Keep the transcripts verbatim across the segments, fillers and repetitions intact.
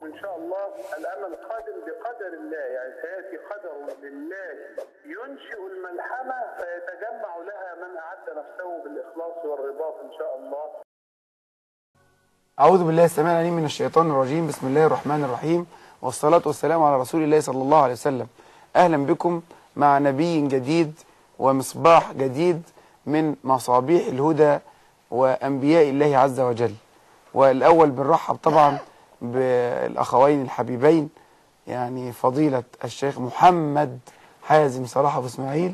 إن شاء الله الأمل قادم بقدر الله، يعني سيأتي قدر لله ينشئ الملحمة فيتجمع لها من أعد نفسه بالإخلاص والرباط إن شاء الله. أعوذ بالله السميع العليم من الشيطان الرجيم. بسم الله الرحمن الرحيم، والصلاة والسلام على رسول الله صلى الله عليه وسلم. أهلا بكم مع نبي جديد ومصباح جديد من مصابيح الهدى وأنبياء الله عز وجل. والأول بنرحب طبعا بالأخوين الحبيبين، يعني فضيلة الشيخ محمد حازم صلاح أبو إسماعيل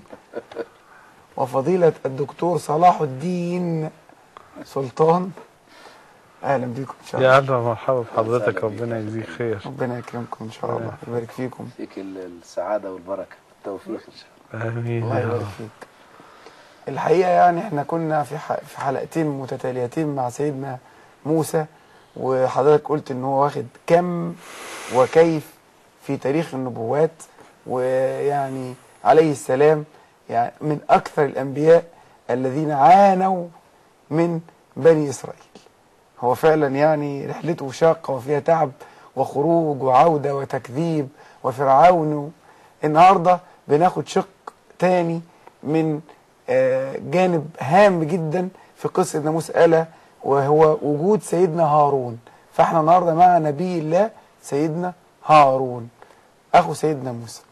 وفضيلة الدكتور صلاح الدين سلطان. اهلا بيكم ان شاء الله. يا اهلا ومرحبا بحضرتك، ربنا يجزيك خير. ربنا يكرمكم ان شاء الله، يبارك فيكم. فيك السعاده والبركه والتوفيق ان شاء الله. امين. الله يبارك فيك. الحقيقه يعني احنا كنا في في حلقتين متتاليتين مع سيدنا موسى، وحضرتك قلت ان هو واخد كم وكيف في تاريخ النبوات، ويعني عليه السلام يعني من اكثر الانبياء الذين عانوا من بني اسرائيل. هو فعلا يعني رحلته شاقة وفيها تعب وخروج وعودة وتكذيب وفرعون. النهاردة بناخد شق تاني من جانب هام جدا في قصة ناموس آلة، وهو وجود سيدنا هارون. فاحنا النهاردة مع نبي الله سيدنا هارون أخو سيدنا موسى.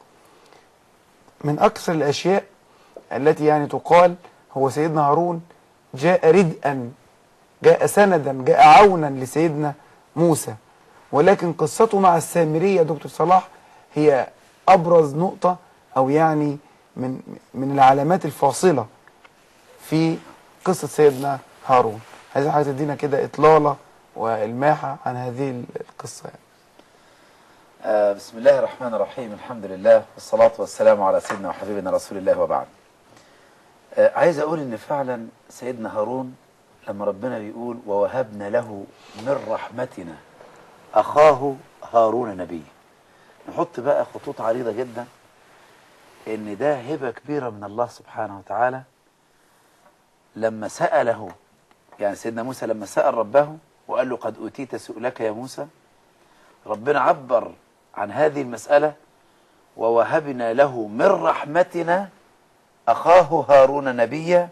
من أكثر الأشياء التي يعني تقال هو سيدنا هارون جاء ردءا، جاء سندا، جاء عونا لسيدنا موسى. ولكن قصته مع السامرية دكتور صلاح هي أبرز نقطة، أو يعني من من العلامات الفاصلة في قصة سيدنا هارون. عايز حضرتك تدينا كده إطلالة وإلماحة عن هذه القصة يعني. آه بسم الله الرحمن الرحيم، الحمد لله والصلاة والسلام على سيدنا وحبيبنا رسول الله وبعد. آه عايز أقول إن فعلا سيدنا هارون لما ربنا بيقول ووهبنا له من رحمتنا أخاه هارون نبي، نحط بقى خطوط عريضة جدا إن ده هبة كبيرة من الله سبحانه وتعالى. لما سأله يعني سيدنا موسى لما سأل ربه وقال له قد أوتيت سؤلك يا موسى، ربنا عبر عن هذه المسألة ووهبنا له من رحمتنا أخاه هارون نبيا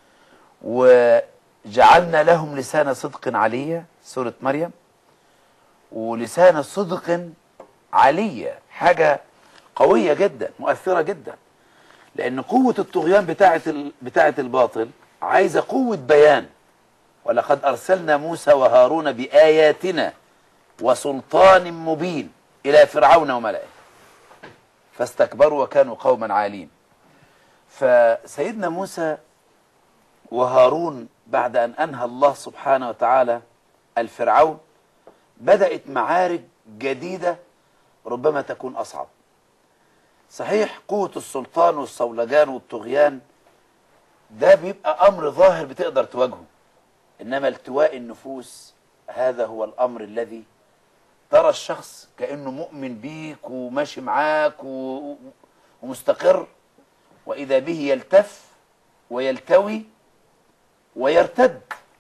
وجعلنا لهم لسان صدق عليا، سورة مريم. ولسان صدق عليا حاجة قوية جدا مؤثرة جدا، لأن قوة الطغيان بتاعة بتاعة الباطل عايزة قوة بيان. ولقد أرسلنا موسى وهارون بآياتنا وسلطان مبين إلى فرعون وملئه فاستكبروا وكانوا قوما عالين. فسيدنا موسى وهارون بعد أن أنهى الله سبحانه وتعالى الفرعون بدأت معارك جديدة ربما تكون أصعب. صحيح قوة السلطان والصولجان والطغيان ده بيبقى أمر ظاهر بتقدر تواجهه، إنما التواء النفوس هذا هو الأمر الذي ترى الشخص كأنه مؤمن بيك وماشي معاك ومستقر، وإذا به يلتف ويلتوي ويرتد.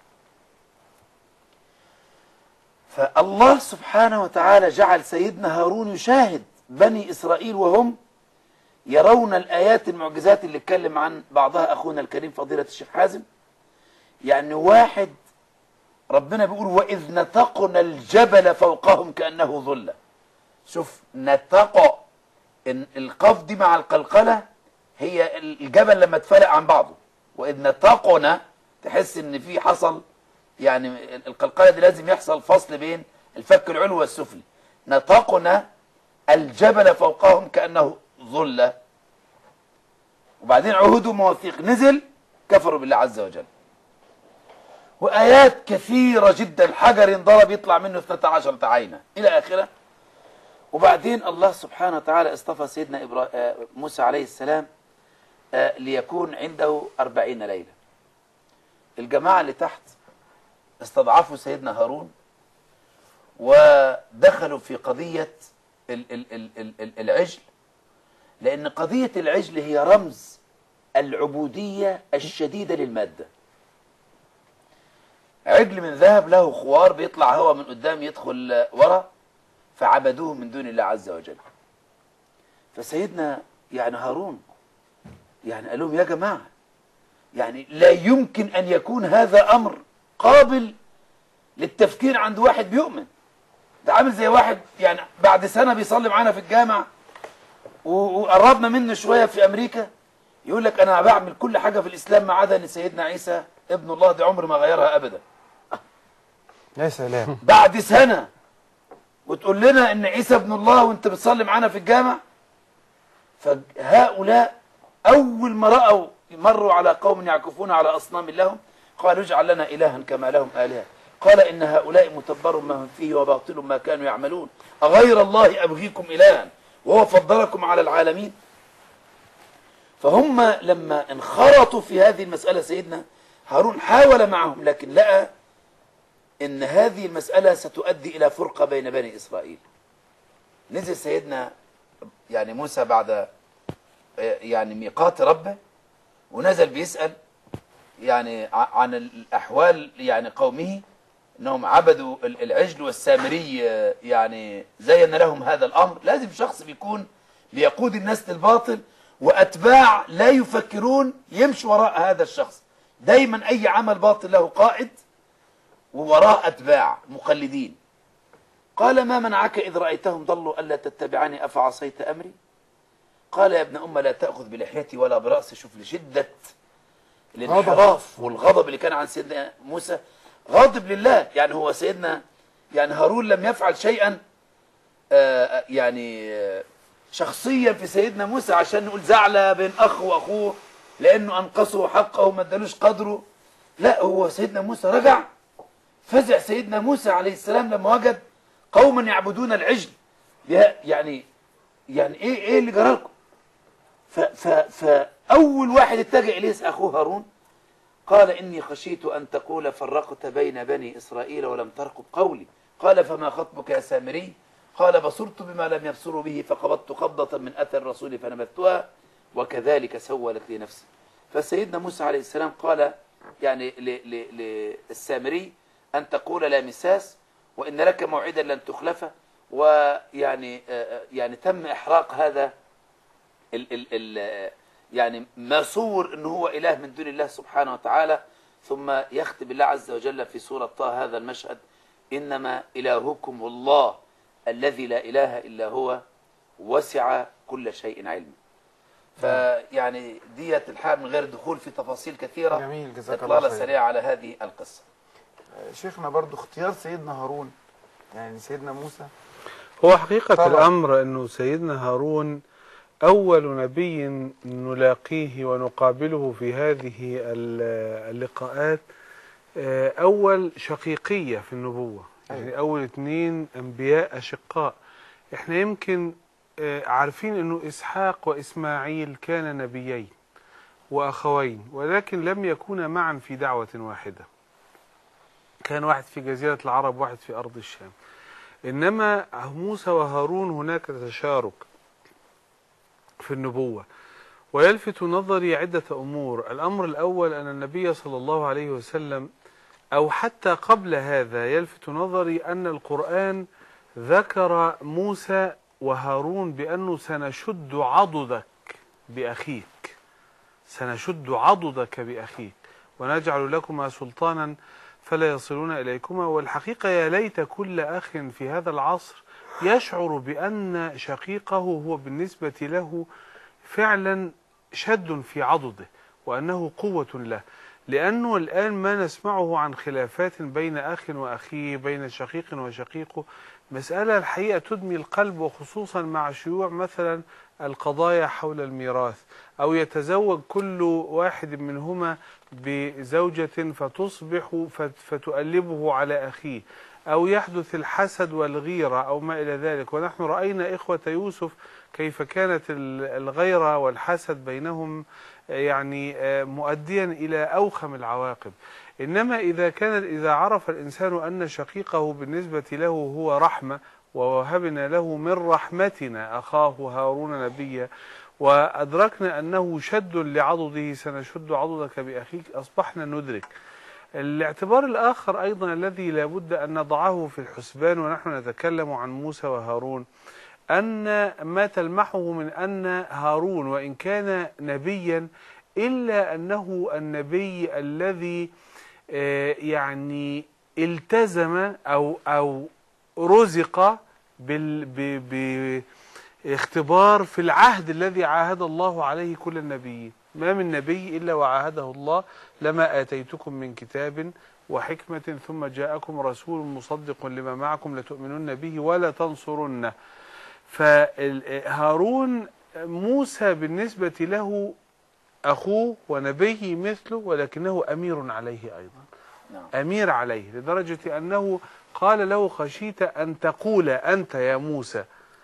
فالله سبحانه وتعالى جعل سيدنا هارون يشاهد بني إسرائيل وهم يرون الآيات المعجزات اللي اتكلم عن بعضها أخونا الكريم فضيلة الشيخ حازم. يعني واحد ربنا بيقول وإذ نتقنا الجبل فوقهم كأنه ظلة. شوف نتق، إن القاف دي مع القلقلة هي الجبل لما اتفلق عن بعضه، وإذ نتقنا تحس إن في حصل يعني القلقلة دي لازم يحصل فصل بين الفك العلوي والسفلي. نتقنا الجبل فوقهم كأنه ظلة، وبعدين عهود ومواثيق نزل كفروا بالله عز وجل. وآيات كثيرة جدا، حجر ضرب يطلع منه اثنتا عشرة عينا إلى آخره. وبعدين الله سبحانه وتعالى اصطفى سيدنا إبرا... موسى عليه السلام ليكون عنده أربعين ليلة. الجماعة اللي تحت استضعفوا سيدنا هارون ودخلوا في قضية العجل، لأن قضية العجل هي رمز العبودية الشديدة للمادة. عجل من ذهب له خوار بيطلع هوا من قدام يدخل ورا، فعبدوه من دون الله عز وجل. فسيدنا يعني هارون يعني قال لهم يا جماعة يعني لا يمكن أن يكون هذا أمر قابل للتفكير عند واحد بيؤمن. ده عامل زي واحد يعني بعد سنة بيصلي معانا في الجامع وقربنا منه شوية في أمريكا يقول لك أنا بعمل كل حاجة في الإسلام ما عدا أن سيدنا عيسى ابن الله دي عمر ما غيرها أبدا. يا سلام. بعد سنة وتقول لنا أن عيسى ابن الله وأنت بتصلي معانا في الجامع. فهؤلاء أول ما رأوا مروا على قوم يعكفون على أصنام لهم قالوا اجعل لنا إلها كما لهم آلهة قال إن هؤلاء متبر ما هم فيه وباطل ما كانوا يعملون أغير الله أبغيكم إلها وهو فضلكم على العالمين. فهم لما انخرطوا في هذه المسألة سيدنا هارون حاول معهم لكن لقى إن هذه المسألة ستؤدي إلى فرقة بين بني إسرائيل. نزل سيدنا يعني موسى بعد يعني ميقات ربه ونزل بيسأل يعني عن الأحوال يعني قومه أنهم عبدوا العجل والسامري يعني زين لهم هذا الأمر. لازم شخص بيكون بيقود الناس للباطل وأتباع لا يفكرون يمشي وراء هذا الشخص. دايما أي عمل باطل له قائد ووراء أتباع مقلدين. قال ما منعك إذ رأيتهم ضلوا ألا تتبعني أفعصيت أمري قال يا ابن أم لا تأخذ بلحيتي ولا برأسي. شوف لشدة الانحراف والغضب اللي كان عن سيدنا موسى غاضب لله. يعني هو سيدنا يعني هارون لم يفعل شيئا آه يعني آه شخصيا في سيدنا موسى عشان نقول زعلة بين أخ وأخوه لأنه أنقصه حقه وما ادالوش قدره. لا هو سيدنا موسى رجع فزع سيدنا موسى عليه السلام لما وجد قوما يعبدون العجل. يعني يعني ايه ايه اللي جرى لكم؟ فاول واحد اتجه اليه اخوه هارون قال اني خشيت ان تقول فرقت بين بني اسرائيل ولم ترقب قولي قال فما خطبك يا سامري قال بصرت بما لم يبصروا به فقبضت قبضة من اثر الرسول فنبذتها وكذلك سولت لي نفسي. فسيدنا موسى عليه السلام قال يعني للسامري ان تقول لا مساس وان لك موعدا لن تخلفه. ويعني يعني تم احراق هذا ال ال ال يعني ما صور انه هو اله من دون الله سبحانه وتعالى. ثم يختم الله عز وجل في سورة طه هذا المشهد انما الهكم الله الذي لا اله الا هو وسع كل شيء علما. فيعني ديت الحال من غير دخول في تفاصيل كثيرة. جميل جزاك الله اطلالة خير. سريعة على هذه القصة. شيخنا برضو اختيار سيدنا هارون يعني سيدنا موسى هو حقيقة طبعا. الأمر أنه سيدنا هارون أول نبي نلاقيه ونقابله في هذه اللقاءات أول شقيقية في النبوة. يعني أول اثنين أنبياء أشقاء. احنا يمكن عارفين أنه إسحاق وإسماعيل كان نبيين وأخوين ولكن لم يكونا معا في دعوة واحدة. كان واحد في جزيرة العرب واحد في أرض الشام. إنما موسى وهارون هناك تشارك في النبوة. ويلفت نظري عدة أمور. الأمر الأول أن النبي صلى الله عليه وسلم أو حتى قبل هذا يلفت نظري أن القرآن ذكر موسى وهارون بأنه سنشد عضدك بأخيك سنشد عضدك بأخيك ونجعل لكما سلطانا فلا يصلون إليكما. والحقيقة يا ليت كل أخ في هذا العصر يشعر بأن شقيقه هو بالنسبة له فعلا شد في عضده وأنه قوة له. لأنه الآن ما نسمعه عن خلافات بين أخ وأخيه بين شقيق وشقيقه مسألة الحقيقة تدمي القلب وخصوصا مع شيوع مثلا القضايا حول الميراث أو يتزوج كل واحد منهما بزوجة فتصبح فتؤلبه على أخيه أو يحدث الحسد والغيرة أو ما إلى ذلك. ونحن رأينا إخوة يوسف كيف كانت الغيرة والحسد بينهم يعني مؤديا إلى أوخم العواقب. إنما إذا كان إذا عرف الإنسان أن شقيقه بالنسبة له هو رحمة ووهبنا له من رحمتنا أخاه هارون نبيا وأدركنا أنه شد لعضده سنشد عضدك بأخيك أصبحنا ندرك الاعتبار الآخر أيضا الذي لابد أن نضعه في الحسبان ونحن نتكلم عن موسى وهارون، أن ما تلمحه من أن هارون وإن كان نبيا إلا أنه النبي الذي يعني التزم أو أو رزق باختبار في العهد الذي عاهد الله عليه كل النبيين. ما من نبي إلا وعاهده الله لما آتيتكم من كتاب وحكمة ثم جاءكم رسول مصدق لما معكم لتؤمنن به ولا تنصرنه. فهارون موسى بالنسبة له أخوه ونبي مثله، ولكنه أمير عليه أيضا، أمير عليه لدرجة أنه قال له خشيت أن تقول أنت يا موسى،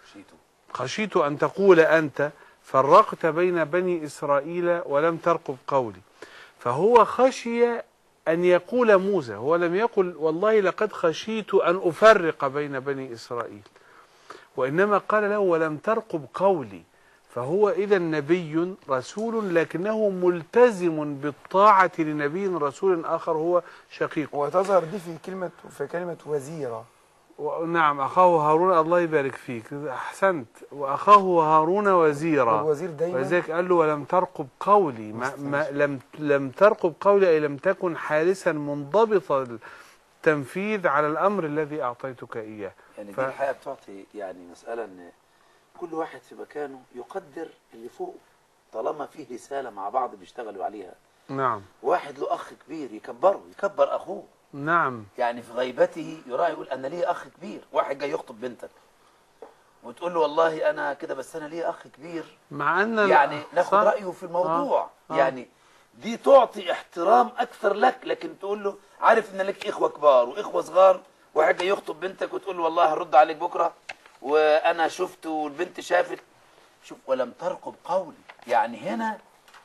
خشيت أن تقول أنت فرقت بين بني إسرائيل ولم ترقب قولي. فهو خشي أن يقول موسى، هو لم يقل والله لقد خشيت أن أفرق بين بني إسرائيل، وإنما قال له ولم ترقب قولي. فهو إذا نبي رسول لكنه ملتزم بالطاعة لنبي رسول آخر هو شقيق. وتظهر دي في كلمة في كلمة وزيرة. نعم، أخاه هارون، الله يبارك فيك، أحسنت، وأخاه هارون وزيرا. الوزير دايما ولذلك قال له ولم ترقب قولي، ما ما لم لم ترقب قولي أي لم تكن حارسا منضبط التنفيذ على الأمر الذي أعطيتك إياه. يعني ف... دي الحقيقة بتعطي يعني مسألة أن كل واحد في مكانه يقدر اللي فوقه طالما فيه رسالة مع بعض بيشتغلوا عليها. نعم. واحد له أخ كبير يكبره، يكبر أخوه. نعم. يعني في غيبته يراعي يقول أنا ليه أخ كبير. واحد جاي يخطب بنتك وتقول له والله أنا كده بس أنا ليه أخ كبير، مع أن يعني ناخد رأيه في الموضوع. آه. آه. يعني دي تعطي احترام أكثر لك. لكن تقول له عارف إن لك إخوة كبار وإخوة صغار، واحد جاي يخطب بنتك وتقول له والله هرد عليك بكرة وأنا شفت والبنت شافت. شوف ولم ترقب قولي، يعني هنا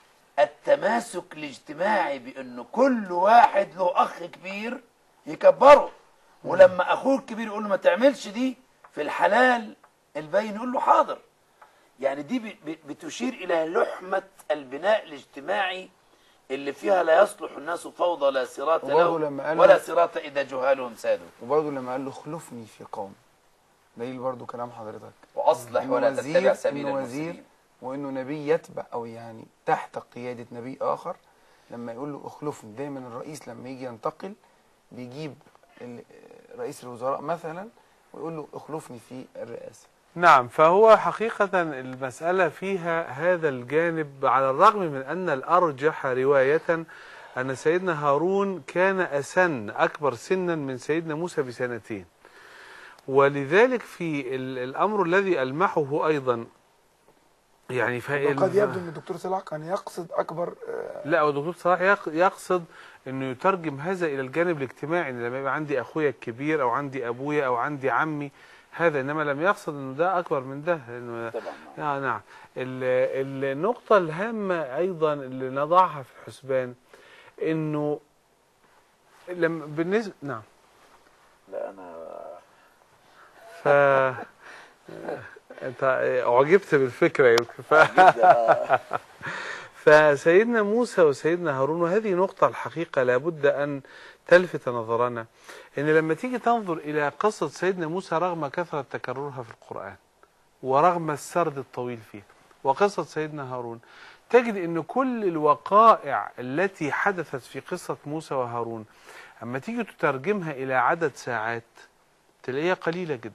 التماسك الاجتماعي بأنه كل واحد له أخ كبير يكبره، ولما أخوه الكبير يقول له ما تعملش دي في الحلال البين يقول له حاضر. يعني دي بتشير إلى لحمة البناء الاجتماعي اللي فيها لا يصلح الناس فوضى لا صراط له ولا صراط إذا جهالهم سادوا. وبرضه لما قال له خلفني في قوم، دليل برضه كلام حضرتك، وأصلح ولا تتبع سبيل المفسدين، وإنه نبي يتبع أو يعني تحت قيادة نبي آخر. لما يقول له اخلفني، دايما الرئيس لما يجي ينتقل بيجيب رئيس الوزراء مثلا ويقول له اخلفني في الرئاسة. نعم. فهو حقيقة المسألة فيها هذا الجانب، على الرغم من أن الأرجح رواية أن سيدنا هارون كان أسن أكبر سنا من سيدنا موسى بسنتين. ولذلك في الأمر الذي ألمحه أيضا يعني قد يبدو أن الدكتور صلاح كان يقصد أكبر. لا، والدكتور صلاح يقصد أنه يترجم هذا إلى الجانب الاجتماعي، إن لما يبقى عندي أخويا الكبير أو عندي أبويا أو عندي عمي هذا، إنما لم يقصد أنه ده أكبر من ده. طبعا. آه نعم. النقطة الهامة أيضا اللي نضعها في الحسبان أنه لما بالنسبة نعم لا أنا ف أنت أعجبت بالفكرة يمكن ف... فسيدنا موسى وسيدنا هارون، وهذه نقطة الحقيقة لابد أن تلفت نظرنا، إن لما تيجي تنظر إلى قصة سيدنا موسى رغم كثرة تكررها في القرآن ورغم السرد الطويل فيه، وقصة سيدنا هارون، تجد أن كل الوقائع التي حدثت في قصة موسى وهارون أما تيجي تترجمها إلى عدد ساعات تلاقيها قليلة جدا،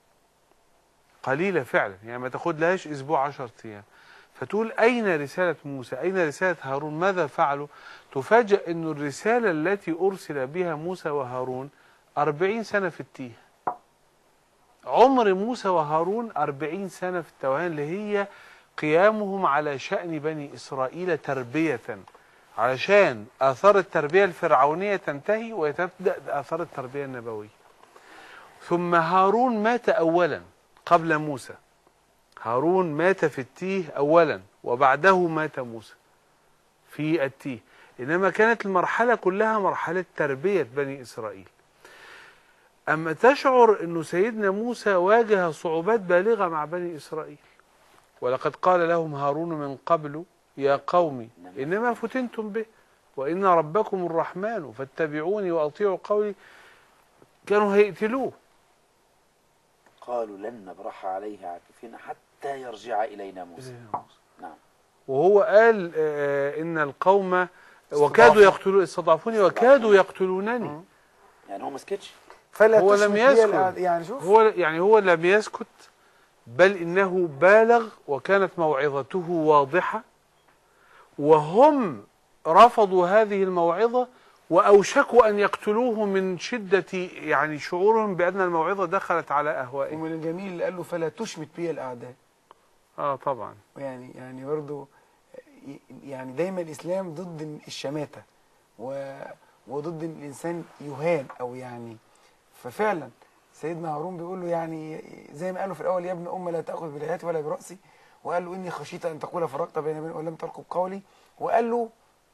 قليلة فعلا، يعني ما تاخد لهاش أسبوع عشرة أيام. فتقول أين رسالة موسى؟ أين رسالة هارون؟ ماذا فعلوا؟ تفاجأ أن الرسالة التي أرسل بها موسى وهارون أربعين سنة في التيه. عمر موسى وهارون أربعين سنة في التوهان، اللي هي قيامهم على شأن بني إسرائيل تربية، علشان آثار التربية الفرعونية تنتهي وتبدأ آثار التربية النبوية. ثم هارون مات أولا قبل موسى، هارون مات في التيه أولا وبعده مات موسى في التيه، إنما كانت المرحلة كلها مرحلة تربية بني إسرائيل. أما تشعر أن سيدنا موسى واجه صعوبات بالغة مع بني إسرائيل، ولقد قال لهم هارون من قبل يا قوم إنما فتنتم به وإن ربكم الرحمن فاتبعوني وأطيعوا قولي، كانوا هيقتلوه. قالوا لن نبرح عليه عاكفين حتى يرجع إلينا موسى. نعم. وهو قال آه إن القوم وكادوا يقتلون استضعفوني وكادوا يقتلونني. يعني هو ما سكتش. فلا هو لم يسكت، يعني شوف هو يعني هو لم يسكت، بل إنه بالغ، وكانت موعظته واضحة، وهم رفضوا هذه الموعظة وأوشكوا أن يقتلوه من شدة يعني شعورهم بأن الموعظة دخلت على أهوائهم. ومن الجميل اللي قال له فلا تشمت بي الأعداء. آه طبعا. يعني يعني برضه يعني دايما الإسلام ضد الشماتة و وضد ان الانسان يهان او يعني. ففعلا سيدنا هارون بيقول له يعني زي ما قالوا في الاول يا ابن ام لا تاخذ بلحيتي ولا براسي، وقال له اني خشيت ان تقول فرقت بين بين ولم ترقب قولي، وقال له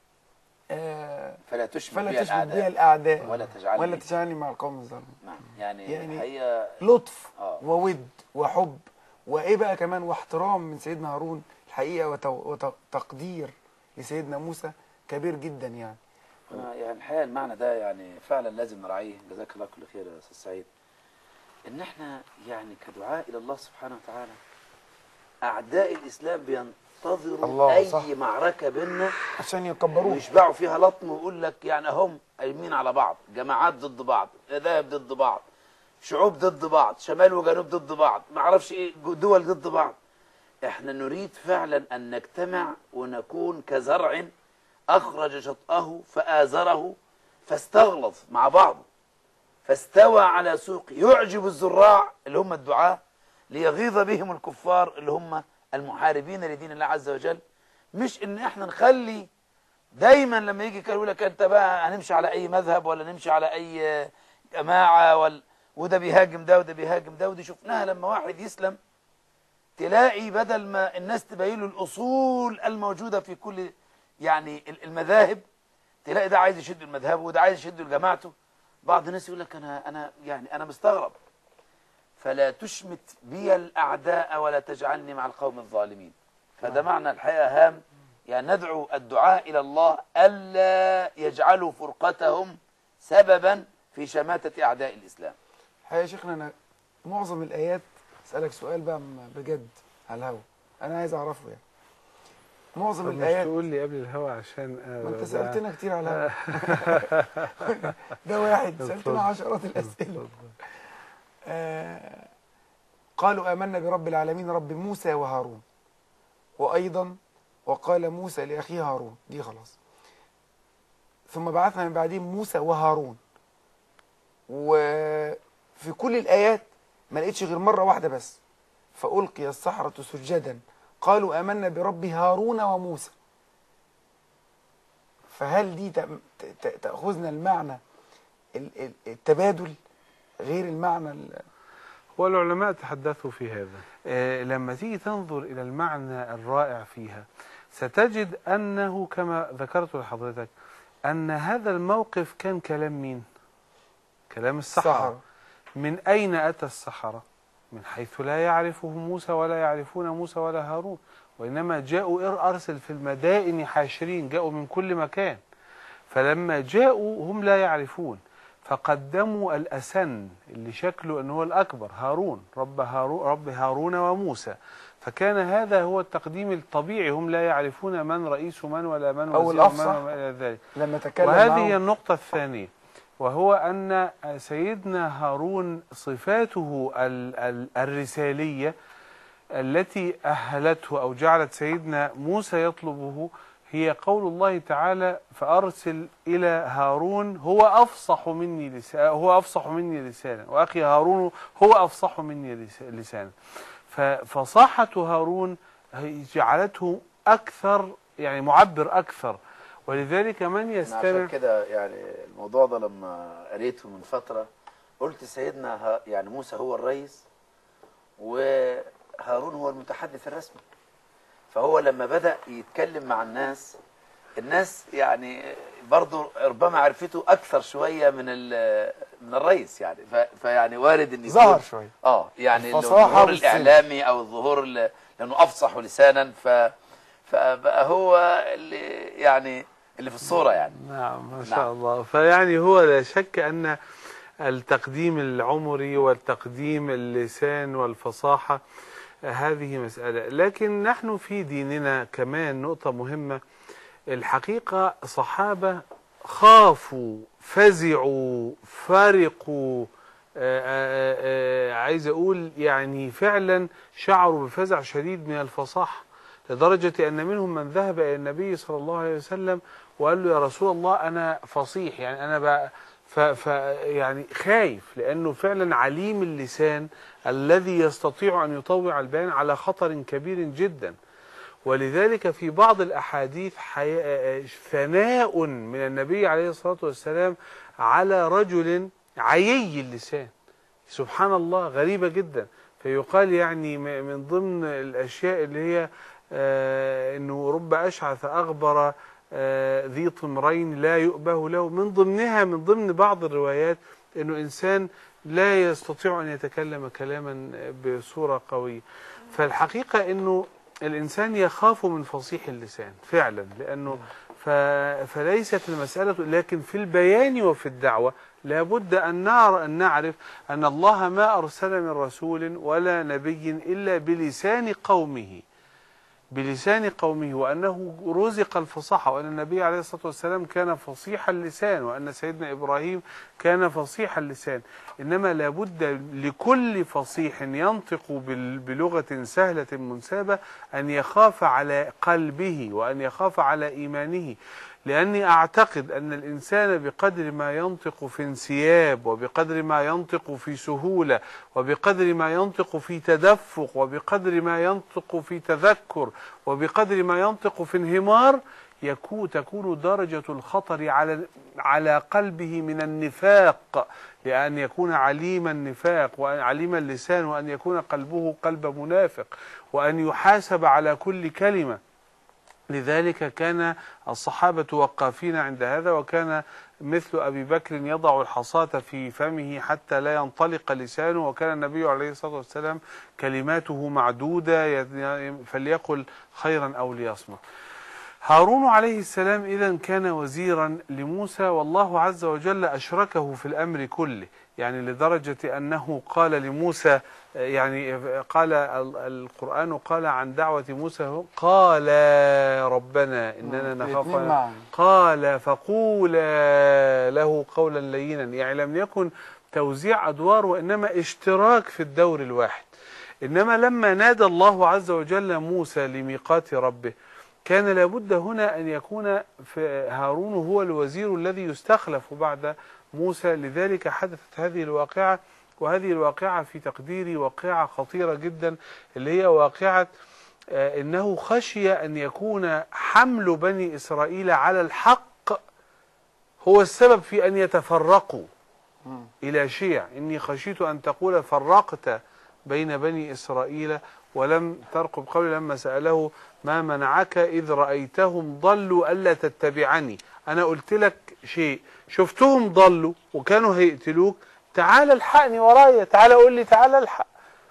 آه فلا تشمت فلا بي تشمت الأعداء, بي الأعداء ولا تجعلني ولا تجعلني مع القوم الظالمين. نعم. يعني, يعني هي لطف آه. وود وحب وايه بقى كمان واحترام من سيدنا هارون الحقيقه وتقدير لسيدنا موسى كبير جدا. يعني يعني الحقيقه المعنى ده يعني فعلا لازم نراعيه. جزاك الله كل خير يا استاذ سعيد. ان احنا يعني كدعاء الى الله سبحانه وتعالى اعداء الاسلام بينتظروا اي صح. معركه بيننا عشان يكبروه ويشبعوا فيها لطم، ويقول لك يعني هم قايمين على بعض، جماعات ضد بعض، مذاهب ضد بعض، شعوب ضد بعض، شمال وجنوب ضد بعض، ما اعرفش ايه، دول ضد بعض. احنا نريد فعلا ان نجتمع ونكون كزرع أخرج شطأه فآزره فاستغلظ مع بعضه فاستوى على سوقه يعجب الزراع اللي هم الدعاة ليغيظ بهم الكفار اللي هم المحاربين لدين الله عز وجل. مش ان احنا نخلي دايما لما يجي كانوا يقول لك انت بقى هنمشي على اي مذهب ولا نمشي على اي جماعة ولا وده بيهاجم ده وده بيهاجم ده. ودي شفناها لما واحد يسلم تلاقي بدل ما الناس تبين له الأصول الموجودة في كل يعني المذاهب، تلاقي ده عايز يشد المذهب وده عايز يشد لجماعته. بعض الناس يقول لك انا انا يعني انا مستغرب. فلا تشمت بي الاعداء ولا تجعلني مع القوم الظالمين. فده معنى الحقيقه هام. يعني ندعو الدعاء الى الله الا يجعلوا فرقتهم سببا في شماتة اعداء الاسلام. الحقيقه يا شيخنا انا معظم الايات اسالك سؤال بقى بجد على الهوا انا عايز اعرفه. يعني معظم الايات مش تقول لي قبل الهوا عشان ما انت سالتنا كتير على الهوا ده واحد سالتنا عشرات الاسئله. آه قالوا آمنا برب العالمين رب موسى وهارون، وايضا وقال موسى لاخيه هارون، دي خلاص. ثم بعثنا من بعدهم موسى وهارون. وفي كل الايات ما لقيتش غير مره واحده بس، فألقي السحرة سجدا قالوا آمنا برب هارون وموسى. فهل دي تأخذنا المعنى التبادل غير المعنى؟ هو العلماء تحدثوا في هذا. آه لما تيجي تنظر إلى المعنى الرائع فيها ستجد أنه كما ذكرت لحضرتك أن هذا الموقف كان كلام مين؟ كلام السحرة. من أين أتى السحرة؟ من حيث لا يعرفه موسى ولا يعرفون موسى ولا هارون، وإنما جاءوا أرسل في المدائن حاشرين، جاءوا من كل مكان. فلما جاءوا هم لا يعرفون فقدموا الأسن اللي شكله أنه هو الأكبر، هارون رب هارون, رب هارون وموسى. فكان هذا هو التقديم الطبيعي. هم لا يعرفون من رئيس من ولا من وزير من وما إلى ذلك. لما تكلم وهذه هي النقطة الثانية، وهو أن سيدنا هارون صفاته الرسالية التي أهلته أو جعلت سيدنا موسى يطلبه هي قول الله تعالى فأرسل إلى هارون هو أفصح مني لسانا هو أفصح مني لسانا وأخي هارون هو أفصح مني لسانا. ففصاحة هارون جعلته أكثر يعني معبر أكثر، ولذلك من يستمع. عشان كده يعني الموضوع ده لما قريته من فترة قلت سيدنا يعني موسى هو الرئيس وهارون هو المتحدث الرسمي. فهو لما بدأ يتكلم مع الناس الناس يعني برضه ربما عرفته أكثر شوية من من الرئيس. يعني فيعني وارد ان ظهر شوية اه يعني الظهور الإعلامي أو الظهور لأنه أفصح لسانا. ف فبقى هو اللي يعني اللي في الصورة يعني. نعم ما شاء نعم. الله. فيعني هو لا شك أن التقديم العمري والتقديم اللسان والفصاحة هذه مسألة، لكن نحن في ديننا كمان نقطة مهمة. الحقيقة صحابة خافوا فزعوا فارقوا، آآ آآ عايز أقول يعني فعلا شعروا بفزع شديد من الفصاحة، لدرجة أن منهم من ذهب إلى النبي صلى الله عليه وسلم وقال له يا رسول الله أنا فصيح، يعني أنا بقى ف ف يعني خايف، لأنه فعلا عليم اللسان الذي يستطيع أن يطوع البيان على خطر كبير جدا. ولذلك في بعض الأحاديث ثناء من النبي عليه الصلاة والسلام على رجل عيي اللسان، سبحان الله غريبة جدا. فيقال يعني من ضمن الأشياء اللي هي آه أنه رب أشعث أغبر آه ذي طمرين لا يؤبه له، من ضمنها من ضمن بعض الروايات أنه إنسان لا يستطيع أن يتكلم كلاما بصورة قوية. فالحقيقة أنه الإنسان يخاف من فصيح اللسان فعلا، لأنه ف... فليست المسألة، لكن في البيان وفي الدعوة لابد أن نعرف, أن نعرف أن الله ما أرسل من رسول ولا نبي إلا بلسان قومه بلسان قومه وأنه رزق الفصاحة، وأن النبي عليه الصلاة والسلام كان فصيح اللسان، وأن سيدنا إبراهيم كان فصيح اللسان. إنما لابد لكل فصيح ينطق بلغة سهلة منسابة أن يخاف على قلبه وأن يخاف على إيمانه، لأني أعتقد أن الإنسان بقدر ما ينطق في انسياب، وبقدر ما ينطق في سهولة، وبقدر ما ينطق في تدفق، وبقدر ما ينطق في تذكر، وبقدر ما ينطق في انهمار، يكون تكون درجة الخطر على على قلبه من النفاق، لأن يكون عليم النفاق وعليم اللسان، وأن يكون قلبه قلب منافق، وأن يحاسب على كل كلمة. لذلك كان الصحابة وقافين عند هذا، وكان مثل أبي بكر يضع الحصاة في فمه حتى لا ينطلق لسانه، وكان النبي عليه الصلاة والسلام كلماته معدودة فليقل خيرا أو ليصمت. هارون عليه السلام إذن كان وزيرا لموسى، والله عز وجل أشركه في الأمر كله، يعني لدرجة أنه قال لموسى، يعني قال القرآن قال عن دعوة موسى قال ربنا إننا نخاف، قال فقولا له قولا لينا، يعني لم يكن توزيع أدوار وإنما اشتراك في الدور الواحد. إنما لما نادى الله عز وجل موسى لميقات ربه كان لابد هنا أن يكون في هارون هو الوزير الذي يستخلف بعد موسى، لذلك حدثت هذه الواقعة. وهذه الواقعة في تقديري واقعة خطيرة جدا، اللي هي واقعة آه إنه خشي أن يكون حمل بني إسرائيل على الحق هو السبب في أن يتفرقوا إلى شيع. إني خشيت أن تقول فرقت بين بني إسرائيل ولم ترقب قولي لما سأله ما منعك إذ رأيتهم ضلوا ألا تتبعني. أنا قلت لك شيء، شفتهم ضلوا وكانوا هيقتلوك، تعال الحقني ورايا، تعال قول لي تعال الحق.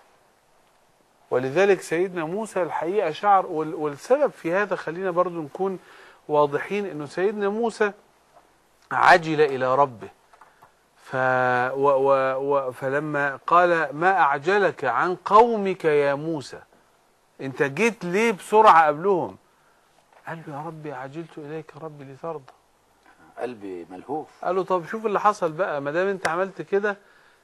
ولذلك سيدنا موسى الحقيقة شعر، والسبب في هذا خلينا برضو نكون واضحين، أنه سيدنا موسى عجل إلى ربه، ف و و و فلما قال ما أعجلك عن قومك يا موسى، أنت جيت ليه بسرعة قبلهم؟ قال له يا ربي عجلت إليك ربي لترضى. قلبي ملهوف. قال له طب شوف اللي حصل بقى، ما دام أنت عملت كده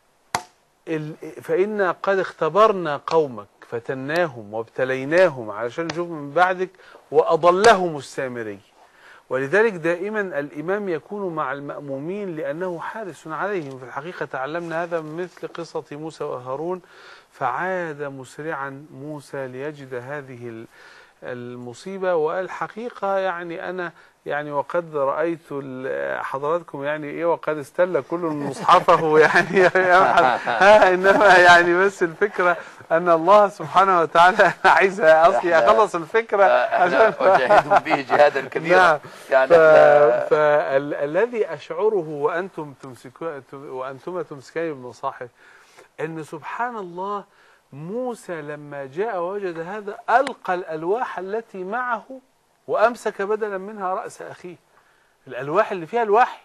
فإنا قد اختبرنا قومك فتناهم وابتليناهم علشان نشوف من بعدك وأضلهم السامري. ولذلك دائما الإمام يكون مع المأمومين لأنه حارس عليهم. في الحقيقة تعلمنا هذا من مثل قصة موسى وهارون. فعاد مسرعا موسى ليجد هذه المصيبة. والحقيقة يعني أنا يعني وقد رأيت حضراتكم يعني إيه وقد استل كل مصحفه يعني ها إنما يعني بس الفكرة أن الله سبحانه وتعالى عايز أصلي أخلص الفكرة عشان أجاهدهم به جهادا كبيرا. يعني فالذي أشعره وأنتم تمسكون وأنتم تمسكان بمصاحف أن سبحان الله موسى لما جاء ووجد هذا ألقى الألواح التي معه وأمسك بدلا منها رأس أخيه. الألواح اللي فيها الوحي،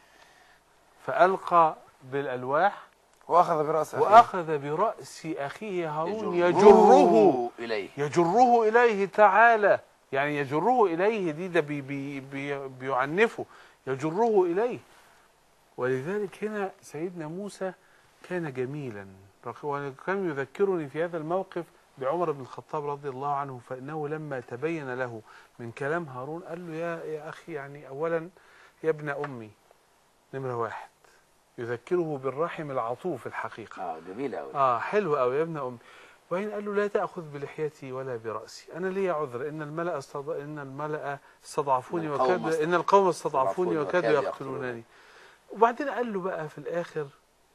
فألقى بالألواح واخذ براس اخيه وأخذ برأس أخيه هارون يجره يجره إليه. يجره إليه تعالى، يعني يجره إليه دي ده بي بي بي بيعنفه، يجره إليه. ولذلك هنا سيدنا موسى كان جميلا، وكان يذكرني في هذا الموقف بعمر بن الخطاب رضي الله عنه، فإنه لما تبين له من كلام هارون قال له يا, يا أخي، يعني أولا يا ابن أمي، نمرة واحد يذكره بالرحم العطوف الحقيقة. اه جميل قوي. اه حلو قوي يا ابن أمي. وإن قال له لا تأخذ بلحيتي ولا برأسي، أنا لي عذر، إن الملأ استض... إن الملأ استضعفوني وكاد إن القوم استضعفوني وكادوا يقتلونني. وبعدين قال له بقى في الآخر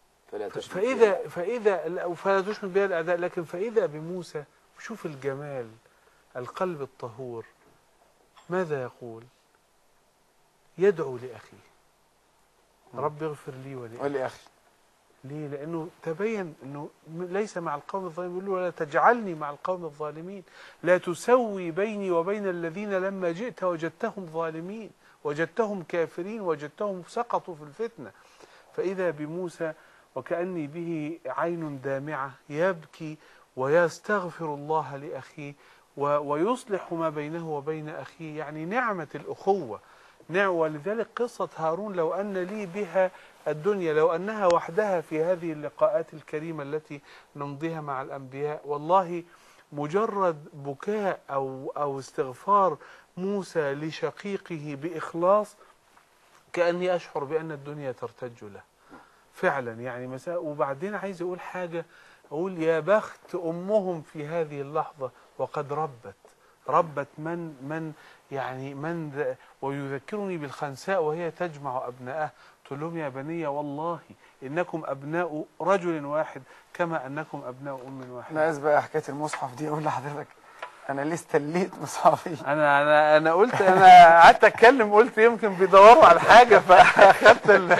فإذا فإذا فلا تشمت بها الأعداء، لكن فإذا بموسى، شوف الجمال، القلب الطهور، ماذا يقول؟ يدعو لأخيه رب اغفر لي ولأخي. ولأخي ليه؟ لأنه تبين أنه ليس مع القوم الظالمين، يقول له ولا تجعلني مع القوم الظالمين، لا تسوي بيني وبين الذين لما جئت وجدتهم ظالمين، وجدتهم كافرين، وجدتهم سقطوا في الفتنة. فإذا بموسى وكأني به عين دامعة يبكي ويستغفر الله لأخيه ويصلح ما بينه وبين أخيه، يعني نعمة الأخوة. ولذلك قصة هارون لو أن لي بها الدنيا، لو أنها وحدها في هذه اللقاءات الكريمة التي نمضيها مع الأنبياء، والله مجرد بكاء أو, أو استغفار موسى لشقيقه بإخلاص كأني أشعر بأن الدنيا ترتج له فعلا. يعني مساء. وبعدين عايز أقول حاجة، أقول يا بخت أمهم في هذه اللحظة وقد ربت ربت من من يعني من ويذكرني بالخنساء وهي تجمع أبنائها، تقول لهم يا بني والله إنكم أبناء رجل واحد كما أنكم أبناء أم واحد. ناقص بقى حكاية المصحف دي، أقول لحضرتك أنا ليه استليت مصحفي. أنا أنا أنا قلت، أنا قعدت أتكلم قلت يمكن بيدوروا على حاجة فأخدت ال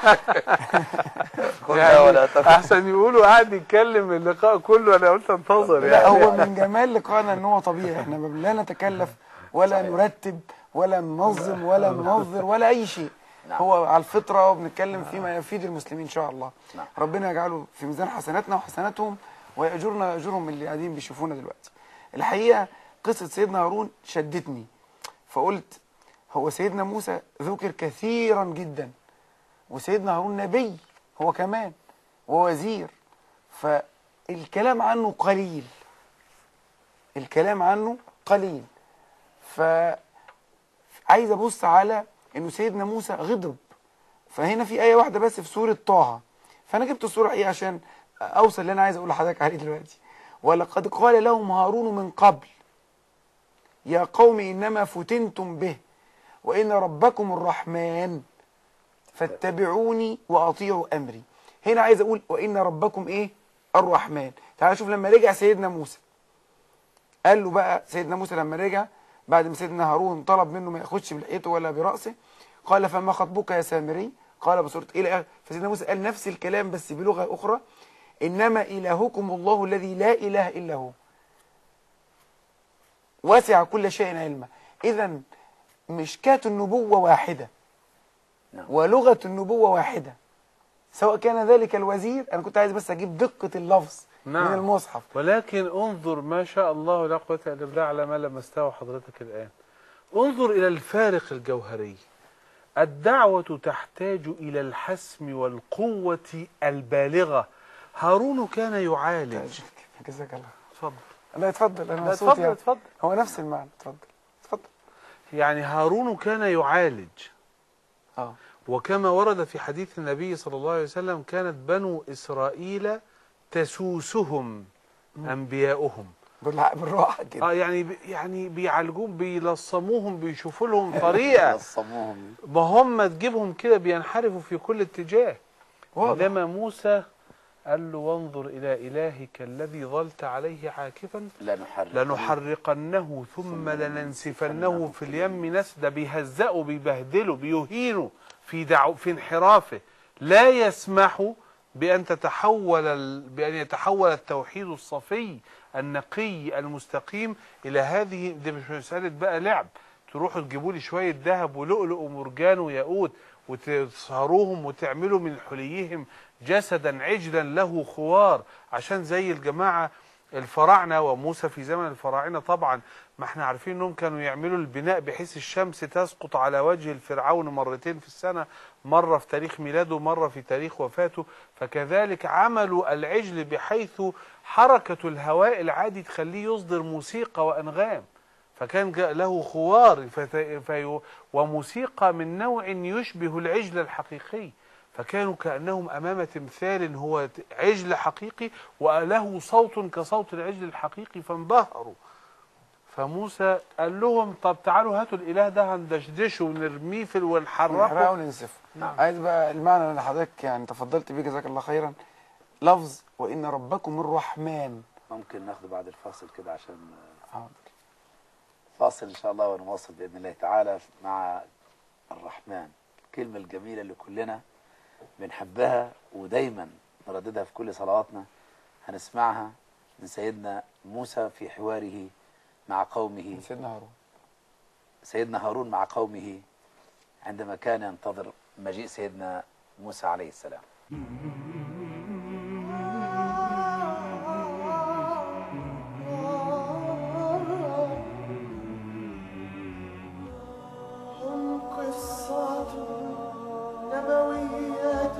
يعني أحسن يقولوا قاعد يتكلم اللقاء كله، أنا قلت انتظر يعني. لا هو من جمال لقائنا إن هو طبيعي، إحنا لا نتكلف ولا نرتب ولا ننظم ولا ننظر ولا أي شيء. نعم. هو على الفطرة وبنتكلم فيما يفيد المسلمين إن شاء الله. نعم. ربنا يجعله في ميزان حسناتنا وحسناتهم ويأجرنا أجرهم اللي قاعدين بيشوفونا دلوقتي. الحقيقة قصة سيدنا هارون شدتني، فقلت هو سيدنا موسى ذكر كثيرا جدا، وسيدنا هارون نبي هو كمان ووزير، فالكلام عنه قليل، الكلام عنه قليل. فعايز أبص على إنه سيدنا موسى غضب، فهنا في آية واحدة بس في سورة طه، فأنا جبت السورة إيه عشان أوصل اللي أنا عايز أقول لحضرتك عليه دلوقتي. ولقد قال لهم هارون من قبل يا قوم إنما فتنتم به وإن ربكم الرحمن فاتبعوني وأطيعوا أمري. هنا عايز أقول وإن ربكم إيه؟ الرحمن. تعال شوف لما رجع سيدنا موسى قال له بقى، سيدنا موسى لما رجع بعد ما سيدنا هارون طلب منه ما ياخدش بلحيته ولا برأسه، قال فما خطبك يا سامري؟ قال بصورة إلى. فسيدنا موسى قال نفس الكلام بس بلغة أخرى، إنما إلهكم الله الذي لا إله إلا هو واسع كل شيء علما. إذا مشكاة النبوة واحدة ولغة النبوة واحدة، سواء كان ذلك الوزير. أنا كنت عايز بس أجيب دقة اللفظ نعم. من المصحف. ولكن انظر ما شاء الله لا قوة إلا بالله على ما لمسته حضرتك الآن. انظر إلى الفارق الجوهري. الدعوة تحتاج إلى الحسم والقوة البالغة. هارون كان يعالج. جزاك الله. اتفضل. لا اتفضل. انا اتفضل اتفضل. يعني. اتفضل. هو نفس المعنى. اتفضل اتفضل. يعني هارون كان يعالج. اه وكما ورد في حديث النبي صلى الله عليه وسلم كانت بنو إسرائيل تسوسهم مم. أنبياؤهم. بالراحة كده. اه يعني يعني بيعالجوهم، بيلصموهم، بيشوفوا لهم طريقة. يلصموهم. ما هم تجيبهم كده بينحرفوا في كل اتجاه. عندما موسى قال له وانظر إلى إلهك الذي ظلت عليه عاكفا لنحرقنه, لنحرقنه ثم لننسفنه في اليم نسدا. بيهزقوا بيبهدلوا بيهينوا في دعو في انحرافه. لا يسمح بأن تتحول بأن يتحول التوحيد الصفي النقي المستقيم إلى هذه. دي مش مسألة بقى لعب، تروحوا تجيبوا لي شويه ذهب ولؤلؤ ومرجان وياقوت وتسهروهم وتعملوا من حليهم جسدا عجلا له خوار، عشان زي الجماعه الفراعنه وموسى في زمن الفراعنه طبعا ما احنا عارفين انهم كانوا يعملوا البناء بحيث الشمس تسقط على وجه الفرعون مرتين في السنه، مره في تاريخ ميلاده ومره في تاريخ وفاته. فكذلك عملوا العجل بحيث حركه الهواء العادي تخليه يصدر موسيقى وانغام، فكان له خوار في وموسيقى من نوع يشبه العجل الحقيقي، فكانوا كأنهم أمام تمثال هو عجل حقيقي وله صوت كصوت العجل الحقيقي، فانبهروا. فموسى قال لهم طب تعالوا هاتوا الإله ده هندشدشه ونرميه في ونحرقه وننسفه. نعم. عايز بقى المعنى اللي حضرتك يعني تفضلت بيه جزاك الله خيرا، لفظ وإن ربكم الرحمن. ممكن ناخده بعد الفاصل كده عشان حاضر. فاصل إن شاء الله ونواصل بإذن الله تعالى مع الرحمن، الكلمة الجميلة اللي كلنا بنحبها ودايما نرددها في كل صلواتنا. هنسمعها من سيدنا موسى في حواره مع قومه، سيدنا هارون سيدنا هارون مع قومه عندما كان ينتظر مجيء سيدنا موسى عليه السلام. هم قصة نبوية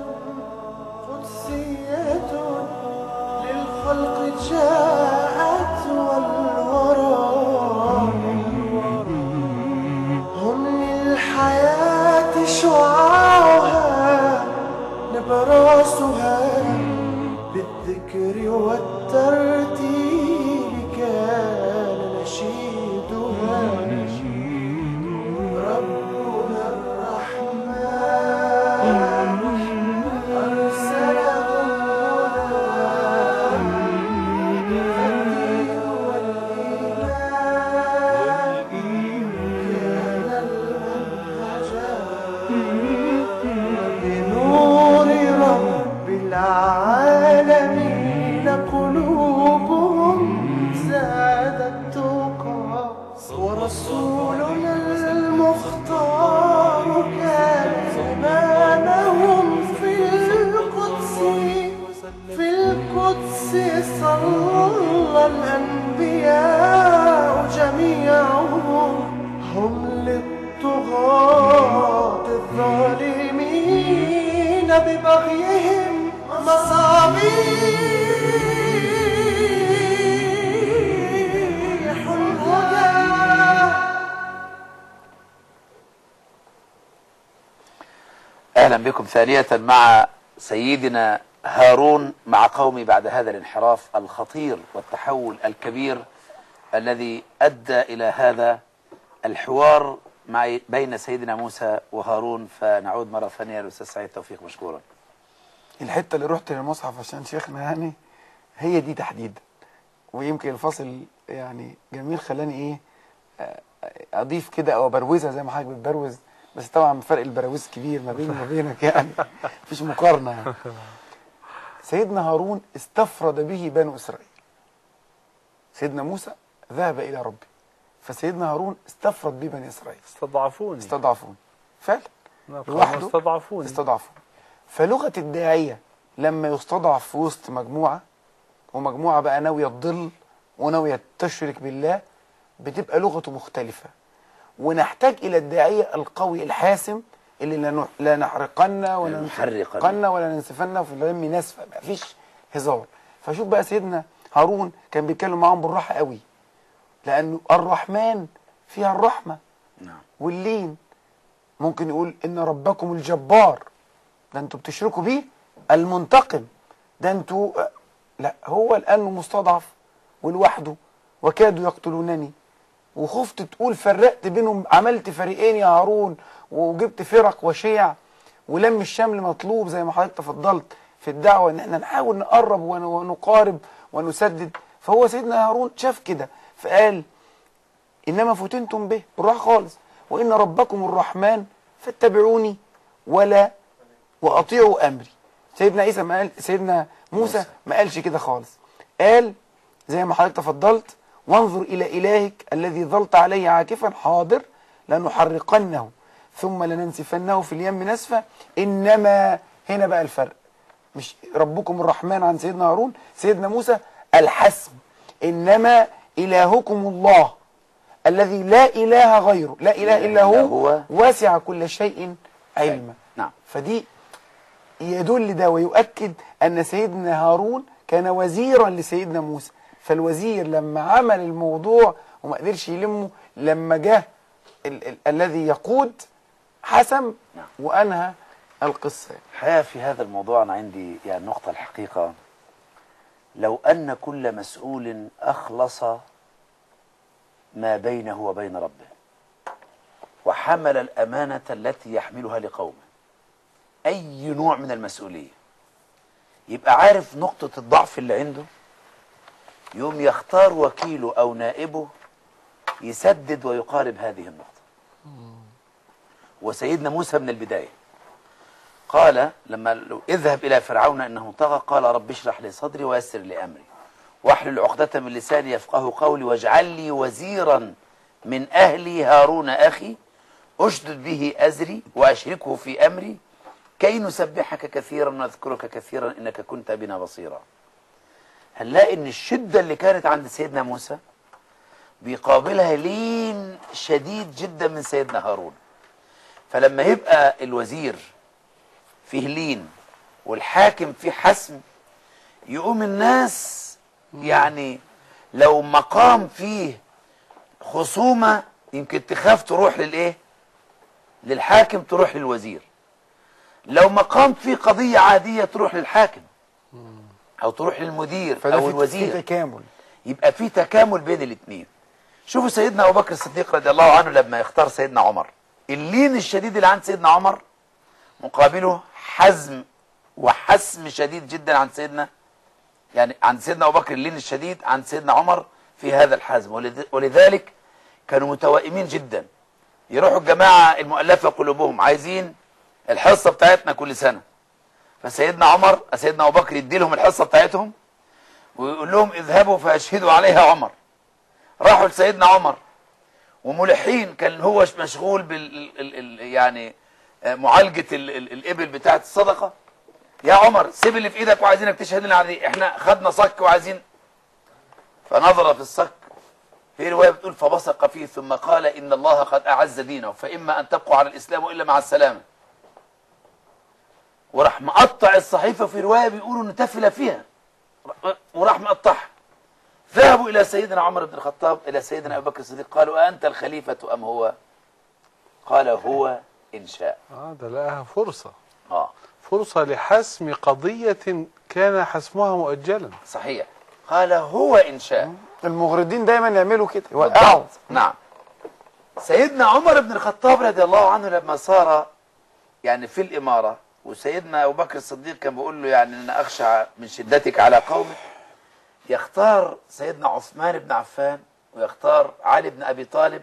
قدسية للخلق جاءت والورى، هم للحياة شعاعها نبراسها، بالذكر والترتيب كان نشيدها. ربنا الرحمن أرسلهم هدى، فالدين والإيمان كان المنهجا، بنور رب العالمين قلوبهم زادت تقى. ورسولنا المختار كان إمامهم في القدس، في القدس صلى الأنبياء جميعهم، هم للطغاة الظالمين ببغيهم مصابيح الهدى. أهلا بكم ثانية مع سيدنا هارون مع قومي بعد هذا الانحراف الخطير والتحول الكبير الذي أدى إلى هذا الحوار مع بين سيدنا موسى وهارون. فنعود مرة ثانية للأستاذ سعيد توفيق مشكورا. الحتة اللي رحت للمصحف عشان شيخنا يعني هي دي تحديدا، ويمكن الفاصل يعني جميل خلاني ايه اضيف كده او ابروزها زي ما حضرتك بتبروز، بس طبعا فرق البراويز كبير ما بيني وما بينك يعني مفيش مقارنة يعني. سيدنا هارون استفرد به بنو إسرائيل، سيدنا موسى ذهب إلى ربه، فسيدنا هارون استفرد به بني إسرائيل، استضعفوني استضعفون فعلا لوحده، استضعفوني استضعفون. فلغة الداعية لما يستضعف في وسط مجموعة، ومجموعة بقى ناوية تضل وناوية تشرك بالله، بتبقى لغته مختلفة. ونحتاج إلى الداعية القوي الحاسم اللي لا نحرقن ولا نحرقن ولا ننسفن في الغم نسفا، ما فيش هزار. فشوف بقى سيدنا هارون كان بيتكلم معاهم بالراحة قوي، لأنه الرحمن فيها الرحمة واللين. ممكن يقول إن ربكم الجبار، ده انتوا بتشركوا بيه، المنتقم، ده انتوا لا، هو لأنه مستضعف ولوحده وكادوا يقتلونني، وخفت تقول فرقت بينهم، عملت فريقين يا هارون وجبت فرق وشيع، ولم الشمل مطلوب زي ما حضرتك تفضلت في الدعوة ان احنا نحاول نقرب ونقارب ونسدد. فهو سيدنا هارون شاف كده فقال انما فتنتم به بالراحة خالص، وان ربكم الرحمن فاتبعوني ولا واطيعوا امري. سيدنا عيسى ما قال، سيدنا موسى ما قالش كده خالص، قال زي ما حضرتك تفضلت وانظر الى الهك الذي ظلت عليه عاكفا، حاضر لنحرقنه ثم لننسفنه في اليم نسفا. إنما هنا بقى الفرق، مش ربكم الرحمن عن سيدنا هارون، سيدنا موسى الحسم، إنما إلهكم الله الذي لا إله غيره، لا إله إلا هو, هو واسع كل شيء علما. نعم. فدي يدل ده ويؤكد أن سيدنا هارون كان وزيرا لسيدنا موسى، فالوزير لما عمل الموضوع وما قدرش يلمه، لما جه ال ال الذي يقود حسم نعم. وأنهى القصة. الحقيقة في هذا الموضوع أنا عندي يعني نقطة الحقيقة، لو أن كل مسؤول أخلص ما بينه وبين ربه وحمل الأمانة التي يحملها لقومه، أي نوع من المسؤولية، يبقى عارف نقطة الضعف اللي عنده، يوم يختار وكيله أو نائبه يسدد ويقارب هذه النقطة. وسيدنا موسى من البداية قال لما اذهب إلى فرعون إنه طغى قال رب اشرح لي صدري ويسر لي أمري واحلل عقدة من لساني يفقه قولي واجعل لي وزيرا من أهلي هارون أخي أشدد به أزري وأشركه في أمري كي نسبحك كثيرا ونذكرك كثيرا إنك كنت بنا بصيرا. هنلاقي إن الشدة اللي كانت عند سيدنا موسى بيقابلها لين شديد جدا من سيدنا هارون. فلما يبقى الوزير فيه لين والحاكم فيه حسم، يقوم الناس يعني لو مقام فيه خصومة يمكن تخاف تروح للإيه؟ للحاكم، تروح للوزير. لو مقام فيه قضية عادية تروح للحاكم أو تروح للمدير أو الوزير. في تكامل، يبقى في تكامل بين الاثنين. شوفوا سيدنا أبو بكر الصديق رضي الله عنه لما يختار سيدنا عمر، اللين الشديد اللي عند سيدنا عمر مقابله حزم وحسم شديد جدا عند سيدنا يعني عند سيدنا أبو بكر اللين الشديد، عند سيدنا عمر في هذا الحزم. ولذلك كانوا متوائمين جدا. يروحوا الجماعة المؤلفة قلوبهم عايزين الحصة بتاعتنا كل سنة، فسيدنا عمر سيدنا أبو بكر يدي لهم الحصة بتاعتهم ويقول لهم اذهبوا فاشهدوا عليها عمر. راحوا لسيدنا عمر وملحين، كان هو مشغول بال يعني معالجة ال ال الإبل بتاعت الصدقة. يا عمر سيب اللي في ايدك وعايزينك تشهد لنا عليه، احنا خدنا صك وعايزين. فنظر في الصك، في رواية بتقول فبصق فيه ثم قال إن الله قد أعز دينه فإما أن تبقوا على الإسلام وإلا مع السلامة. وراح مقطع الصحيفة، في رواية بيقولوا إن تفل فيها وراح مقطعها. ذهبوا إلى سيدنا عمر بن الخطاب إلى سيدنا أبو بكر الصديق قالوا أنت الخليفة أم هو؟ قال هو إن شاء. اه ده لقاها فرصة آه فرصة لحسم قضية كان حسمها مؤجلا. صحيح. قال هو إن شاء. المغردين دايما يعملوا كده، يوقعوا. نعم. سيدنا عمر بن الخطاب رضي الله عنه لما صار يعني في الإمارة، وسيدنا أبو بكر الصديق كان بيقول له يعني أنا أخشى من شدتك على قومك، يختار سيدنا عثمان بن عفان ويختار علي بن أبي طالب،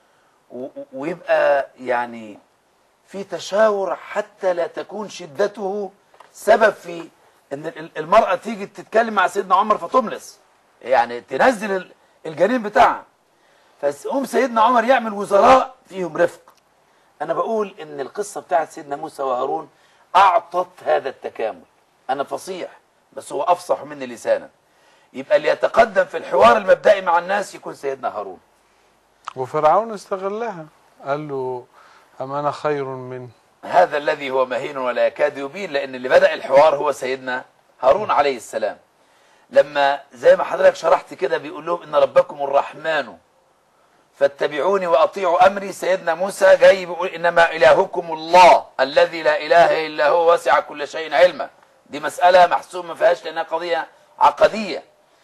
ويبقى يعني في تشاور حتى لا تكون شدته سبب في ان المرأة تيجي تتكلم مع سيدنا عمر فتملص، يعني تنزل الجنين بتاعها. فقوم سيدنا عمر يعمل وزراء فيهم رفق. انا بقول ان القصة بتاعت سيدنا موسى وهارون اعطت هذا التكامل. انا فصيح بس هو افصح مني لسانا، يبقى اللي يتقدم في الحوار المبدئي مع الناس يكون سيدنا هارون. وفرعون استغلها، قال له أم أنا خير من هذا الذي هو مهين ولا يكاد يبين، لأن اللي بدأ الحوار هو سيدنا هارون عليه السلام. لما زي ما حضرتك شرحت كده بيقول لهم إن ربكم الرحمن فاتبعوني وأطيعوا أمري، سيدنا موسى جاي بيقول إنما إلهكم الله الذي لا إله إلا هو وسع كل شيء علما. دي مسألة محسومة ما فيهاش لأنها قضية عقدية.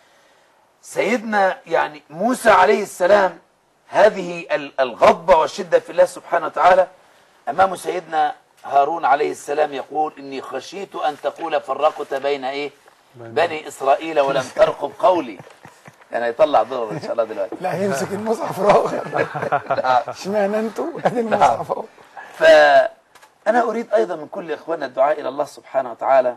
سيدنا يعني موسى عليه السلام هذه الغضبة والشدة في الله سبحانه وتعالى أمام سيدنا هارون عليه السلام يقول إني خشيت أن تقول فرقت بين إيه بني إسرائيل ولم ترقب قولي. يعني يطلع ضرر إن شاء الله دلوقتي. لا يمسك المصحف راغب. اشمعنى أنتوا أدي المصحف أهو. فأنا أريد أيضا من كل إخواننا الدعاء إلى الله سبحانه وتعالى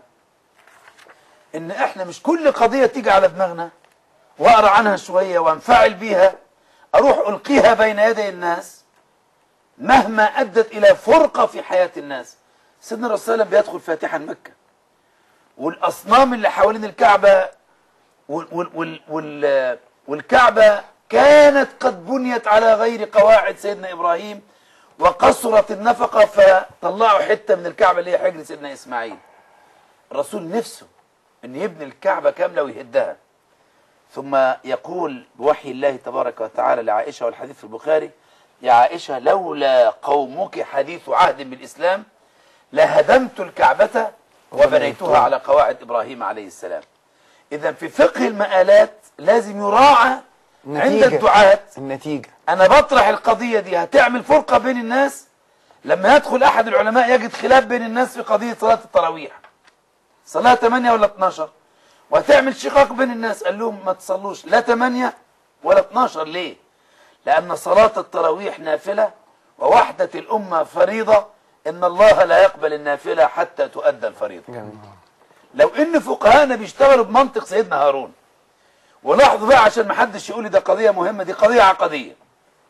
إن إحنا مش كل قضية تيجي على دماغنا وأقرأ عنها شوية وانفعل بيها أروح ألقيها بين يدي الناس مهما أدت إلى فرقة في حياة الناس. سيدنا الرسول صلى الله عليه وسلم بيدخل فاتحا مكة، والأصنام اللي حوالين الكعبة وال وال وال وال والكعبة كانت قد بنيت على غير قواعد سيدنا إبراهيم، وقصرت النفقة فطلعوا حتة من الكعبة اللي هي حجر سيدنا إسماعيل. الرسول نفسه أن يبني الكعبة كاملة ويهدها، ثم يقول بوحي الله تبارك وتعالى لعائشة، والحديث في البخاري: يا عائشة لولا قومك حديث عهد بالإسلام لهدمت الكعبة وبنيتها على قواعد إبراهيم عليه السلام. إذا في فقه المآلات لازم يراعى عند الدعاة النتيجة. أنا بطرح القضية دي هتعمل فرقة بين الناس. لما يدخل أحد العلماء يجد خلاف بين الناس في قضية صلاة التراويح، صلاة ثمانية ولا اتناشر، وهتعمل شقاق بين الناس، قال لهم ما تصلوش لا ثمانية ولا اتناشر. ليه؟ لأن صلاة التراويح نافلة ووحدة الأمة فريضة، إن الله لا يقبل النافلة حتى تؤدى الفريضة. جميل. لو إن فقهاءنا بيشتغلوا بمنطق سيدنا هارون، ولاحظوا بقى عشان ما حدش يقول لي ده قضية مهمة، دي قضية عقدية.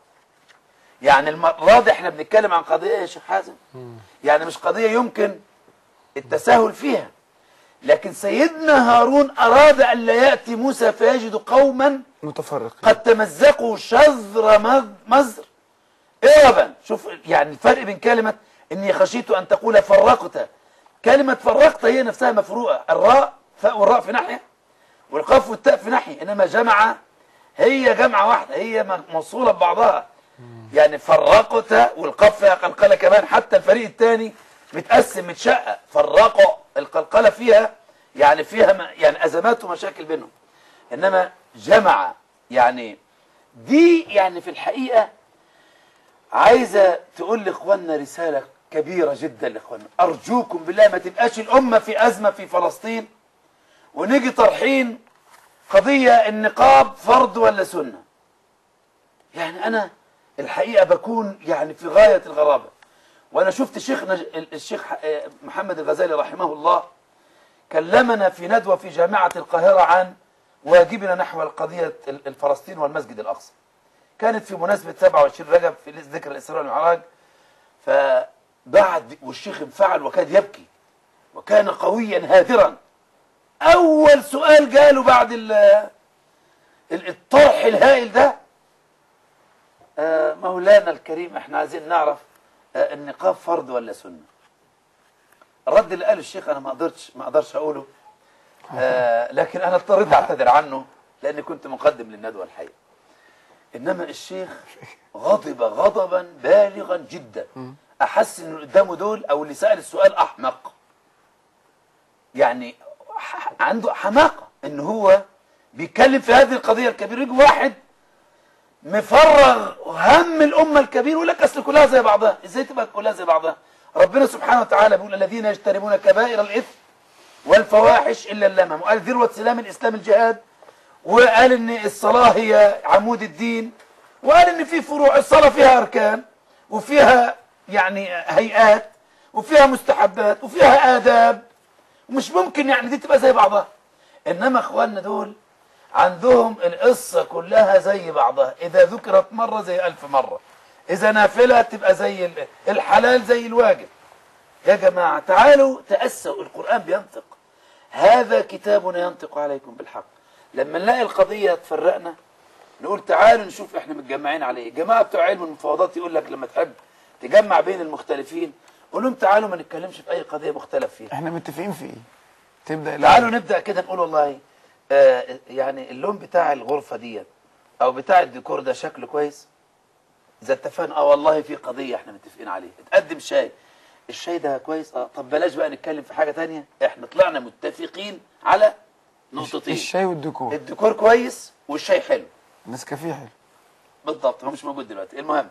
يعني المرة دي احنا بنتكلم عن قضية ايه يا شيخ حازم؟ يعني مش قضية يمكن التساهل فيها، لكن سيدنا هارون أراد أن لا يأتي موسى فيجد قوما متفرق قد تمزقوا شذر مزر إربا. شوف يعني الفرق بين كلمة إني خشيت أن تقول فرقت، كلمة فرقت هي نفسها مفروقة، الراء فاء والراء في ناحية والقاف والتاء في ناحية، إنما جمع هي جمعة واحدة، هي موصولة ببعضها. يعني فرقت والقاف فيها قلقلة كمان، حتى الفريق الثاني متقسم متشقق، فرقوا القلقلة فيها يعني فيها يعني أزمات ومشاكل بينهم، إنما جمع يعني دي يعني في الحقيقة عايزة تقول لإخواننا رسالة كبيرة جدا لإخواننا. أرجوكم بالله ما تبقاش الأمة في أزمة في فلسطين ونيجي طرحين قضية النقاب فرض ولا سنة. يعني أنا الحقيقة بكون يعني في غاية الغرابة. وأنا شفت شيخنا الشيخ محمد الغزالي رحمه الله كلمنا في ندوة في جامعة القاهرة عن واجبنا نحو القضية الفلسطين والمسجد الأقصى. كانت في مناسبة سبعة وعشرين رجب في ذكر الإسراء والمعراج، فبعد والشيخ انفعل وكاد يبكي وكان قويا هادرا. أول سؤال قاله بعد الطرح الهائل ده: مولانا الكريم احنا عايزين نعرف النقاب فرض ولا سنة. الرد اللي قاله الشيخ انا ما قدرتش ما اقدرش اقوله، آه لكن انا اضطريت اعتذر عنه لاني كنت مقدم للندوه الحقيقه. انما الشيخ غضب غضبا بالغا جدا، احس ان قدامه دول او اللي سال السؤال احمق، يعني عنده حماقه ان هو بيتكلم في هذه القضيه الكبيره. يجي واحد مفرغ هم الامه الكبير ويقول لك اصل كلها زي بعضها. ازاي تبقى كلها زي بعضها؟ ربنا سبحانه وتعالى بيقول: الذين يجتنبون كبائر الاثم والفواحش الا اللمم، وقال ذروه سلام الاسلام الجهاد، وقال ان الصلاه هي عمود الدين، وقال ان في فروع الصلاه فيها اركان وفيها يعني هيئات وفيها مستحبات وفيها آداب، ومش ممكن يعني دي تبقى زي بعضها. انما اخواننا دول عندهم القصة كلها زي بعضها، اذا ذكرت مرة زي الف مرة، اذا نافلة تبقى زي الحلال زي الواجب. يا جماعة تعالوا تأسوا، القرآن بينطق، هذا كتابنا ينطق عليكم بالحق. لما نلاقي القضية تفرقنا نقول تعالوا نشوف احنا متجمعين على ايه. جماعة بتوع علم المفاوضات يقول لك لما تحب تجمع بين المختلفين قول لهم تعالوا ما نتكلمش في اي قضية مختلف فيها، احنا متفقين في ايه؟ تبدأ تعالوا نبدأ كده نقول والله آه يعني اللون بتاع الغرفة ديت او بتاع الديكور ده شكله كويس. اذا اتفقنا اه والله في قضية احنا متفقين عليها، اتقدم شاي، الشاي ده كويس، اه طب بلاش بقى نتكلم في حاجة تانية، احنا طلعنا متفقين على نقطتين: الشاي والديكور. الديكور كويس والشاي حلو. نسكافيه حلو بالضبط، هو مش موجود دلوقتي. المهم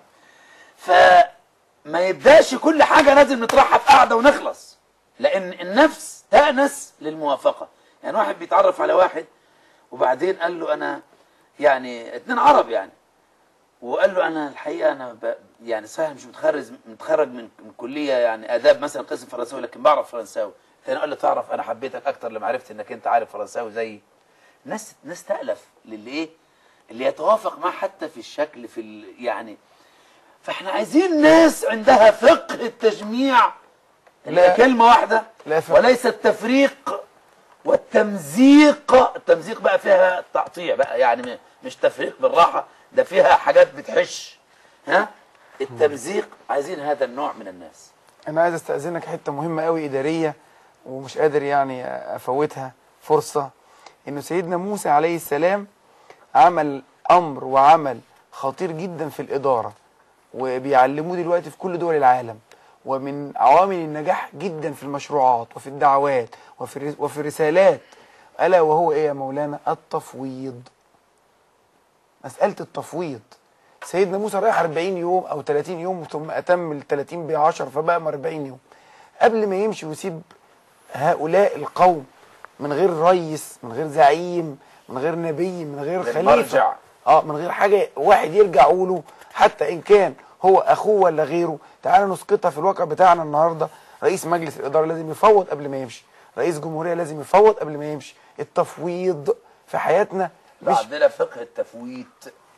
فما يبداش كل حاجة لازم نطرحها في قعدة ونخلص، لان النفس تأنس للموافقة. يعني واحد بيتعرف على واحد وبعدين قال له انا يعني اتنين عرب يعني، وقال له انا الحقيقة انا ب... يعني صحيح مش متخرج متخرج من من كلية يعني اداب مثلا قسم فرنساوي لكن بعرف فرنساوي. الثاني قال له تعرف انا حبيتك اكتر لما عرفت انك انت عارف فرنساوي زيي. ناس ناس تألف للي ايه اللي يتوافق معاه حتى في الشكل في ال... يعني فاحنا عايزين ناس عندها فقه التجميع، اللي لا. هي كلمة واحدة لا فقه. وليس التفريق والتمزيق. التمزيق بقى فيها تقطيع بقى، يعني م- مش تفريق بالراحة، ده فيها حاجات بتحش. ها التمزيق، عايزين هذا النوع من الناس. انا عايز استاذنك حته مهمه قوي اداريه ومش قادر يعني افوتها فرصه. انه سيدنا موسى عليه السلام عمل امر وعمل خطير جدا في الاداره، وبيعلموه دلوقتي في كل دول العالم، ومن عوامل النجاح جدا في المشروعات وفي الدعوات وفي الرس- وفي الرسالات، الا وهو ايه يا مولانا؟ التفويض. مساله التفويض. سيدنا موسى رايح أربعين يوم او ثلاثين يوم، ثم اتم ال ثلاثين ب عشرة فبقى أربعين يوم. قبل ما يمشي ويسيب هؤلاء القوم من غير ريس، من غير زعيم، من غير نبي، من غير من خليفه، مرجع. اه من غير حاجه واحد يرجع له، حتى ان كان هو اخوه ولا غيره. تعال نسقطها في الواقع بتاعنا النهارده. رئيس مجلس الاداره لازم يفوض قبل ما يمشي، رئيس جمهوريه لازم يفوض قبل ما يمشي. التفويض في حياتنا لا، مش عندنا فقه التفويت.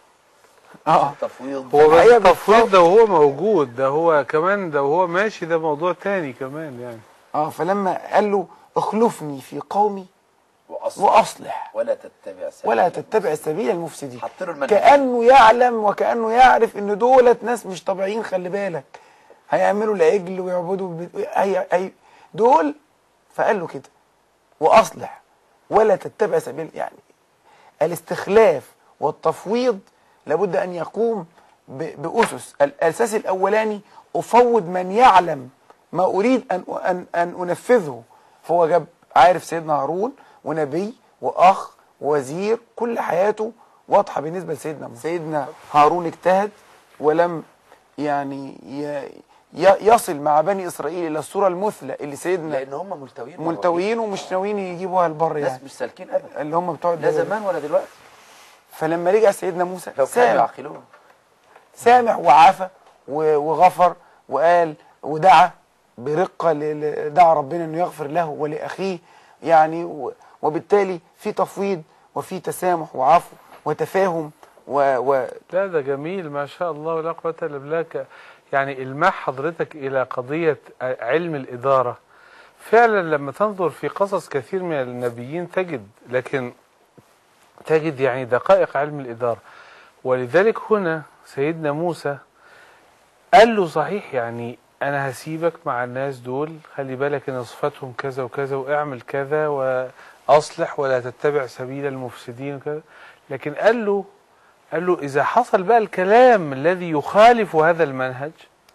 اه التفويض هو بس الحقيقة التفويض ده وهو موجود، ده هو كمان ده وهو ماشي، ده موضوع تاني كمان يعني. اه فلما قال له اخلفني في قومي وأصلح واصلح ولا تتبع سبيل ولا تتبع سبيل المفسدين، حط له المنهج. كأنه يعلم وكأنه يعرف ان دولت ناس مش طبيعيين. خلي بالك هيعملوا العجل ويعبدوا ب... هي... هي... دول. فقال له كده واصلح ولا تتبع سبيل، يعني الاستخلاف والتفويض لابد ان يقوم ب... بأسس. الاساس الاولاني افوض من يعلم ما اريد ان ان ان انفذه. فهو جاب عارف سيدنا هارون ونبي واخ ووزير، كل حياته واضحه بالنسبه لسيدنا موسى. سيدنا هارون اجتهد ولم يعني ي... ي... يصل مع بني اسرائيل الى الصوره المثلى اللي سيدنا لان هم ملتويين ملتويين ومش ناويين يجيبوها البر، ناس يعني مش سالكين ابدا، اللي هم بتوع لا الدول. زمان ولا دلوقتي. فلما رجع سيدنا موسى لو كانوا سامح يعقلون سامح وعفى و- وغفر وقال ودعا برقه ل- ل- دعا ربنا انه يغفر له ولاخيه، يعني و- وبالتالي في تفويض وفي تسامح وعفو وتفاهم و, و لا ده جميل ما شاء الله ولا قوة الا بالله. ك- يعني المح حضرتك الى قضية علم الادارة. فعلا لما تنظر في قصص كثير من النبيين تجد، لكن تجد يعني دقائق علم الادارة. ولذلك هنا سيدنا موسى قال له صحيح، يعني انا هسيبك مع الناس دول، خلي بالك ان صفاتهم كذا وكذا، واعمل كذا واصلح ولا تتبع سبيل المفسدين وكذا. لكن قال له قال له اذا حصل بقى الكلام الذي يخالف هذا المنهج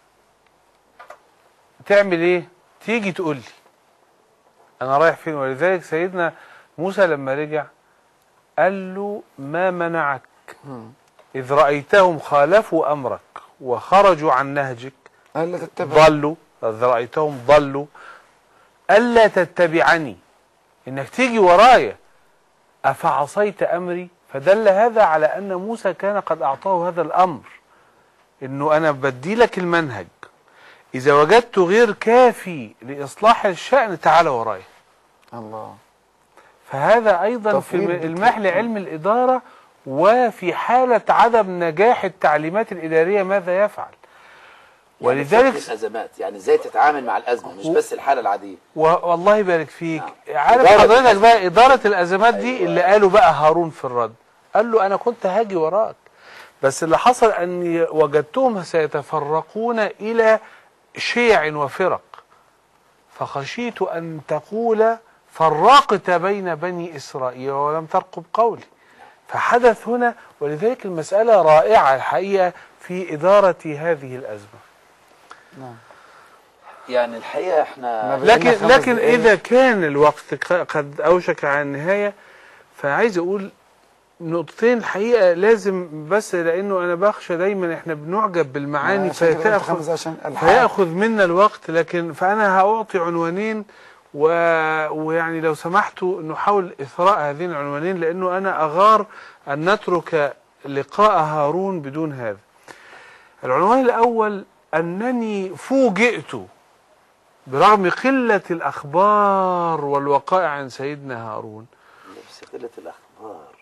تعمل ايه؟ تيجي تقول لي انا رايح فين. ولذلك سيدنا موسى لما رجع قال له ما منعك إذ رأيتهم خالفوا أمرك وخرجوا عن نهجك الا تتبع ضلوا، إذ رأيتهم ضلوا ألا تتبعني، إنك تيجي ورايا، أفعصيت أمري. فدل هذا على أن موسى كان قد أعطاه هذا الأمر، إنه أنا بدي لك المنهج، إذا وجدت غير كافي لإصلاح الشأن تعال ورايا. الله. فهذا أيضا في تفويض المح لعلم الإدارة. وفي حالة عدم نجاح التعليمات الإدارية ماذا يفعل؟ يعني ولذلك فقه الازمات، يعني ازاي تتعامل مع الازمه مش بس الحاله العاديه. والله يبارك فيك. نعم. عارف إدارة حضرتك الأزمات. بقى إدارة الأزمات دي أيوة. اللي قالوا بقى هارون في الرد، قال له أنا كنت هاجي وراك، بس اللي حصل أني وجدتهم سيتفرقون إلى شيع وفرق، فخشيت أن تقول فرقت بين بني إسرائيل ولم ترقب قولي. فحدث هنا. ولذلك المسألة رائعة الحقيقة في إدارة هذه الأزمة. نعم. يعني الحقيقه احنا ما لكن خمس لكن دقايق. إذا كان الوقت قد أوشك على النهاية، فعايز أقول نقطتين الحقيقة لازم، بس لأنه أنا بخشى دايما إحنا بنعجب بالمعاني عشان كده قلت فيتأخذ خمسة عشان الحق. فيأخذ منا الوقت. لكن فأنا هأعطي عنوانين و... ويعني لو سمحتوا نحاول إثراء هذين العنوانين، لأنه أنا أغار أن نترك لقاء هارون بدون هذا. العنوان الأول أنني فوجئت برغم قلة الأخبار والوقائع عن سيدنا هارون. نفس قله الاخبار.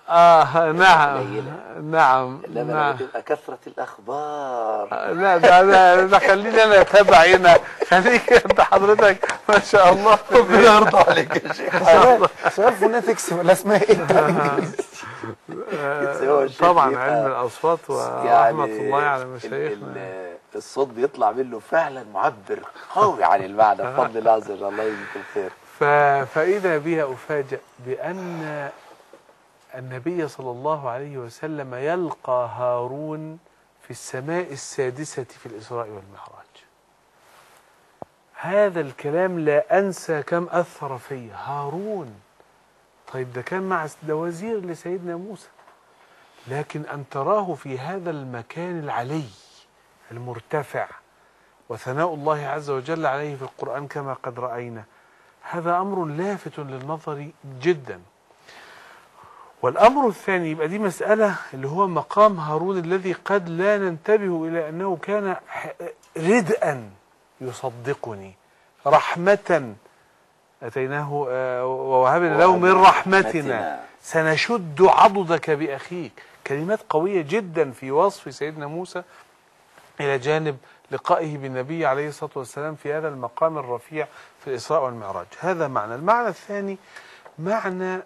اه نعم قليلة. نعم انما لما نعم تبقى كثرة الاخبار. لا ده ده, ده خليني انا اتابع هنا. خليك انت حضرتك ما شاء الله ربنا يرضى عليك يا شيخ. سؤال سؤال فوناتكس ولا اسمها ايه؟ هو الشيخ طبعا بيبقى علم الاصوات يعني ورحمه الله على ال- مشايخنا. ال- الصوت بيطلع منه فعلا معبر قوي عن المعنى بفضل الله عز وجل. الله يجزيك الخير. ف... فإذا بها أفاجأ بأن النبي صلى الله عليه وسلم يلقى هارون في السماء السادسة في الإسراء والمعراج. هذا الكلام لا أنسى كم أثر في هارون. طيب ده كان مع ده وزير لسيدنا موسى، لكن أن تراه في هذا المكان العلي المرتفع وثناء الله عز وجل عليه في القرآن كما قد رأينا، هذا أمر لافت للنظر جدا. والأمر الثاني يبقى دي مسألة اللي هو مقام هارون الذي قد لا ننتبه إلى أنه كان ردءا يصدقني، رحمة أتيناه ووهبنا له من رحمتنا سنشد عضدك بأخيك. كلمات قوية جدا في وصف سيدنا موسى إلى جانب لقائه بالنبي عليه الصلاة والسلام في هذا المقام الرفيع في الإسراء والمعراج. هذا معنى. المعنى الثاني معنى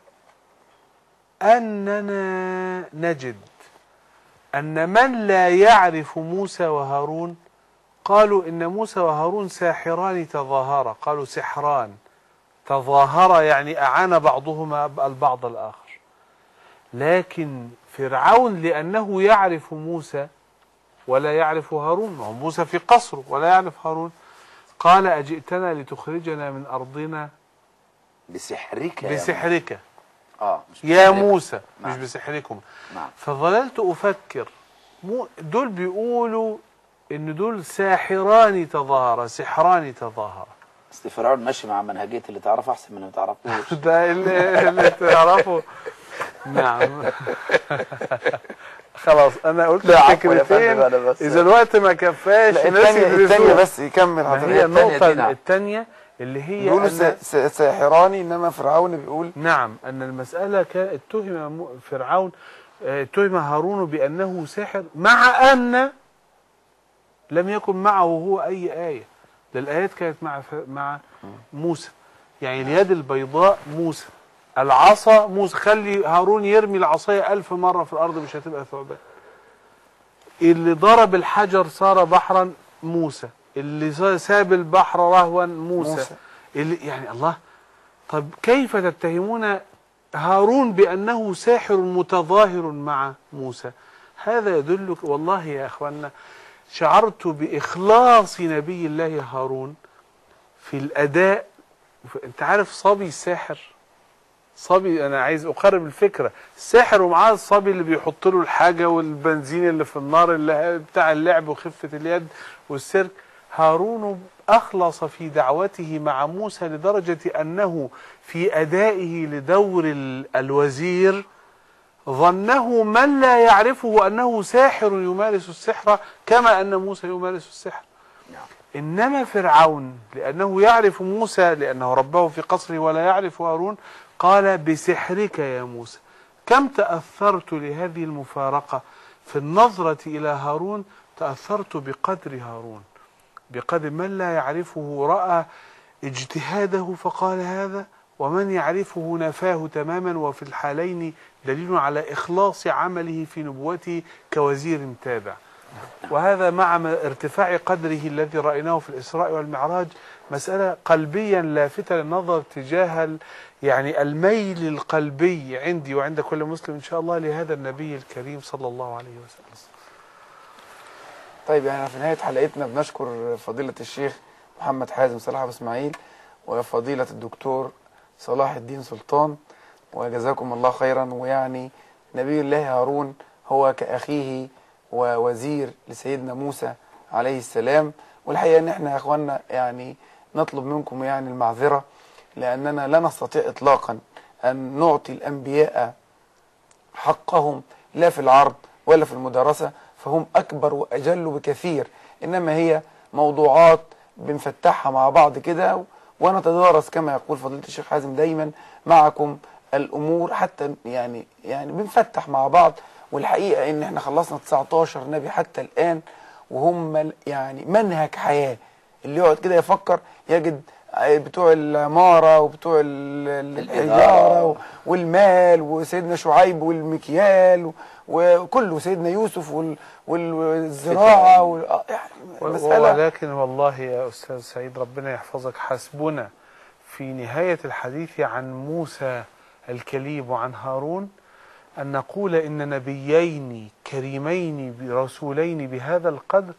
أننا نجد أن من لا يعرف موسى وهارون قالوا إن موسى وهارون ساحران تظاهرا، قالوا سحران تظاهرا يعني أعان بعضهما البعض الآخر. لكن فرعون لأنه يعرف موسى ولا يعرف هارون، موسى في قصره ولا يعرف هارون، قال أجئتنا لتخرجنا من أرضنا بسحرك بسحرك اه مش يا بسحرك. موسى نعم. مش بسحركم. نعم. فظللت أفكر دول بيقولوا إن دول ساحران تظاهرا، سحران تظاهرا. اصل فرعون ماشي مع منهجية اللي تعرفه احسن من اللي ما تعرفوش. ده اللي, اللي تعرفه. نعم. خلاص انا قلت فكرتين، اذا الوقت ما كفاش الثانية الثانية بس يكمل هي حضرتك. النقطة الثانية اللي هي بيقولوا أن س- س- ساحراني، انما فرعون بيقول نعم أن المسألة كان اتهم فرعون اتهم هارون بأنه ساحر، مع أن لم يكن معه هو أي آية. ده الآيات كانت مع مع موسى، يعني اليد البيضاء موسى، العصا موسى. خلي هارون يرمي العصاية ألف مرة في الأرض مش هتبقى ثعبان. اللي ضرب الحجر صار بحرا موسى، اللي ساب البحر رهوا موسى, موسى. اللي يعني الله. طب كيف تتهمون هارون بأنه ساحر متظاهر مع موسى؟ هذا يدلك والله يا أخوانا شعرت بإخلاص نبي الله هارون في الأداء. أنت عارف صبي الساحر، صبي أنا عايز أقرب الفكرة، الساحر ومعاه الصبي اللي بيحط له الحاجة والبنزين اللي في النار اللي بتاع اللعب وخفة اليد والسيرك. هارون أخلص في دعوته مع موسى لدرجة أنه في أدائه لدور الوزير ظنه من لا يعرفه أنه ساحر يمارس السحر كما أن موسى يمارس السحر. إنما فرعون لأنه يعرف موسى لأنه ربه في قصره ولا يعرف هارون قال بسحرك يا موسى. كم تأثرت لهذه المفارقة في النظرة إلى هارون، تأثرت بقدر هارون، بقدر من لا يعرفه رأى اجتهاده فقال هذا، ومن يعرفه نفاه تماما. وفي الحالين دليل على إخلاص عمله في نبوته كوزير تابع. وهذا مع ارتفاع قدره الذي رأيناه في الإسراء والمعراج مسألة قلبيا لافتة للنظر تجاه يعني الميل القلبي عندي وعند كل مسلم إن شاء الله لهذا النبي الكريم صلى الله عليه وسلم. طيب يعني في نهاية حلقتنا بنشكر فضيلة الشيخ محمد حازم صلاح أبو إسماعيل وفضيلة الدكتور صلاح الدين سلطان، وجزاكم الله خيرا. ويعني نبي الله هارون هو كأخيه ووزير لسيدنا موسى عليه السلام. والحقيقة ان احنا يا اخوانا يعني نطلب منكم يعني المعذرة، لاننا لا نستطيع اطلاقا ان نعطي الانبياء حقهم لا في العرض ولا في المدارسة، فهم اكبر واجل بكثير، انما هي موضوعات بنفتحها مع بعض كده ونتدارس كما يقول فضيلة الشيخ حازم دايما معكم الامور حتى يعني يعني بنفتح مع بعض. والحقيقه ان احنا خلصنا تسعتاشر نبي حتى الان، وهم يعني منهج حياه. اللي يقعد كده يفكر يجد بتوع العماره وبتوع الاداره والمال وسيدنا شعيب والمكيال وكله سيدنا يوسف والزراعه يعني المساله. ولكن والله يا استاذ سعيد ربنا يحفظك، حسبنا في نهايه الحديث عن موسى الكليم وعن هارون أن نقول إن نبيين كريمين برسولين بهذا القدر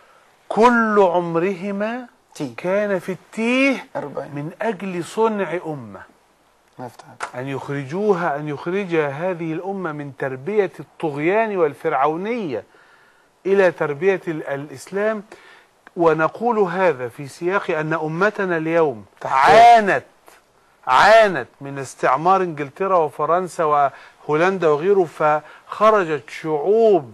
كل عمرهما كان في التيه من أجل صنع أمة، أن يخرجوها أن يخرج هذه الأمة من تربية الطغيان والفرعونية إلى تربية الإسلام. ونقول هذا في سياق أن أمتنا اليوم عانت عانت من استعمار انجلترا وفرنسا وهولندا وغيره، فخرجت شعوب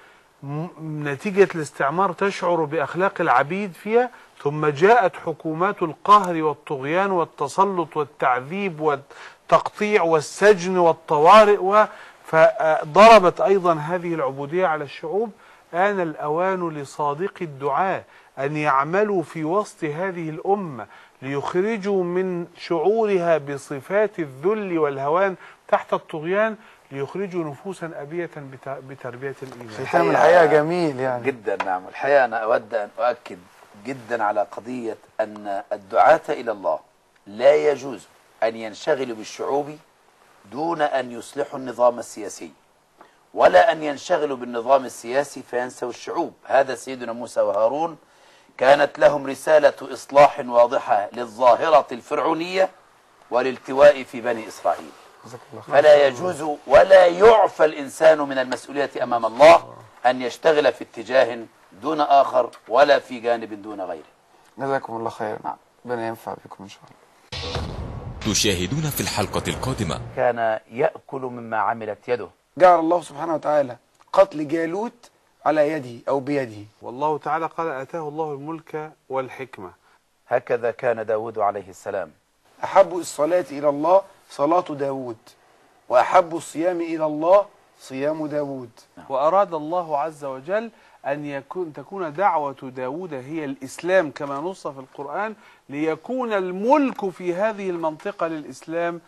نتيجة الاستعمار تشعر بأخلاق العبيد فيها، ثم جاءت حكومات القهر والطغيان والتسلط والتعذيب والتقطيع والسجن والطوارئ، فضربت أيضا هذه العبودية على الشعوب. آن الأوان لصادق الدعاء أن يعملوا في وسط هذه الأمة ليخرجوا من شعورها بصفات الذل والهوان تحت الطغيان، ليخرجوا نفوسا أبية بتربية الإيمان. ختام الحقيقة جميل يعني جدا. نعم، الحقيقة أنا أود أن أؤكد جدا على قضية أن الدعاة إلى الله لا يجوز أن ينشغلوا بالشعوب دون أن يصلحوا النظام السياسي، ولا أن ينشغلوا بالنظام السياسي فينسوا الشعوب. هذا سيدنا موسى وهارون كانت لهم رسالة إصلاح واضحة للظاهرة الفرعونية والالتواء في بني إسرائيل. فلا يجوز ولا يعفى الإنسان من المسؤولية أمام الله أن يشتغل في اتجاه دون آخر ولا في جانب دون غيره. جزاكم الله خير. نعم، ربنا ينفع بكم إن شاء الله. تشاهدون في الحلقة القادمة. كان يأكل مما عملت يده. جعل الله سبحانه وتعالى قتل جالوت على يده أو بيده، والله تعالى قال آتاه الله الملك والحكمة. هكذا كان داود عليه السلام. أحب الصلاة إلى الله صلاة داود، وأحب الصيام إلى الله صيام داود. وأراد الله عز وجل أن يكون تكون دعوة داود هي الإسلام كما نص في القرآن، ليكون الملك في هذه المنطقة للإسلام.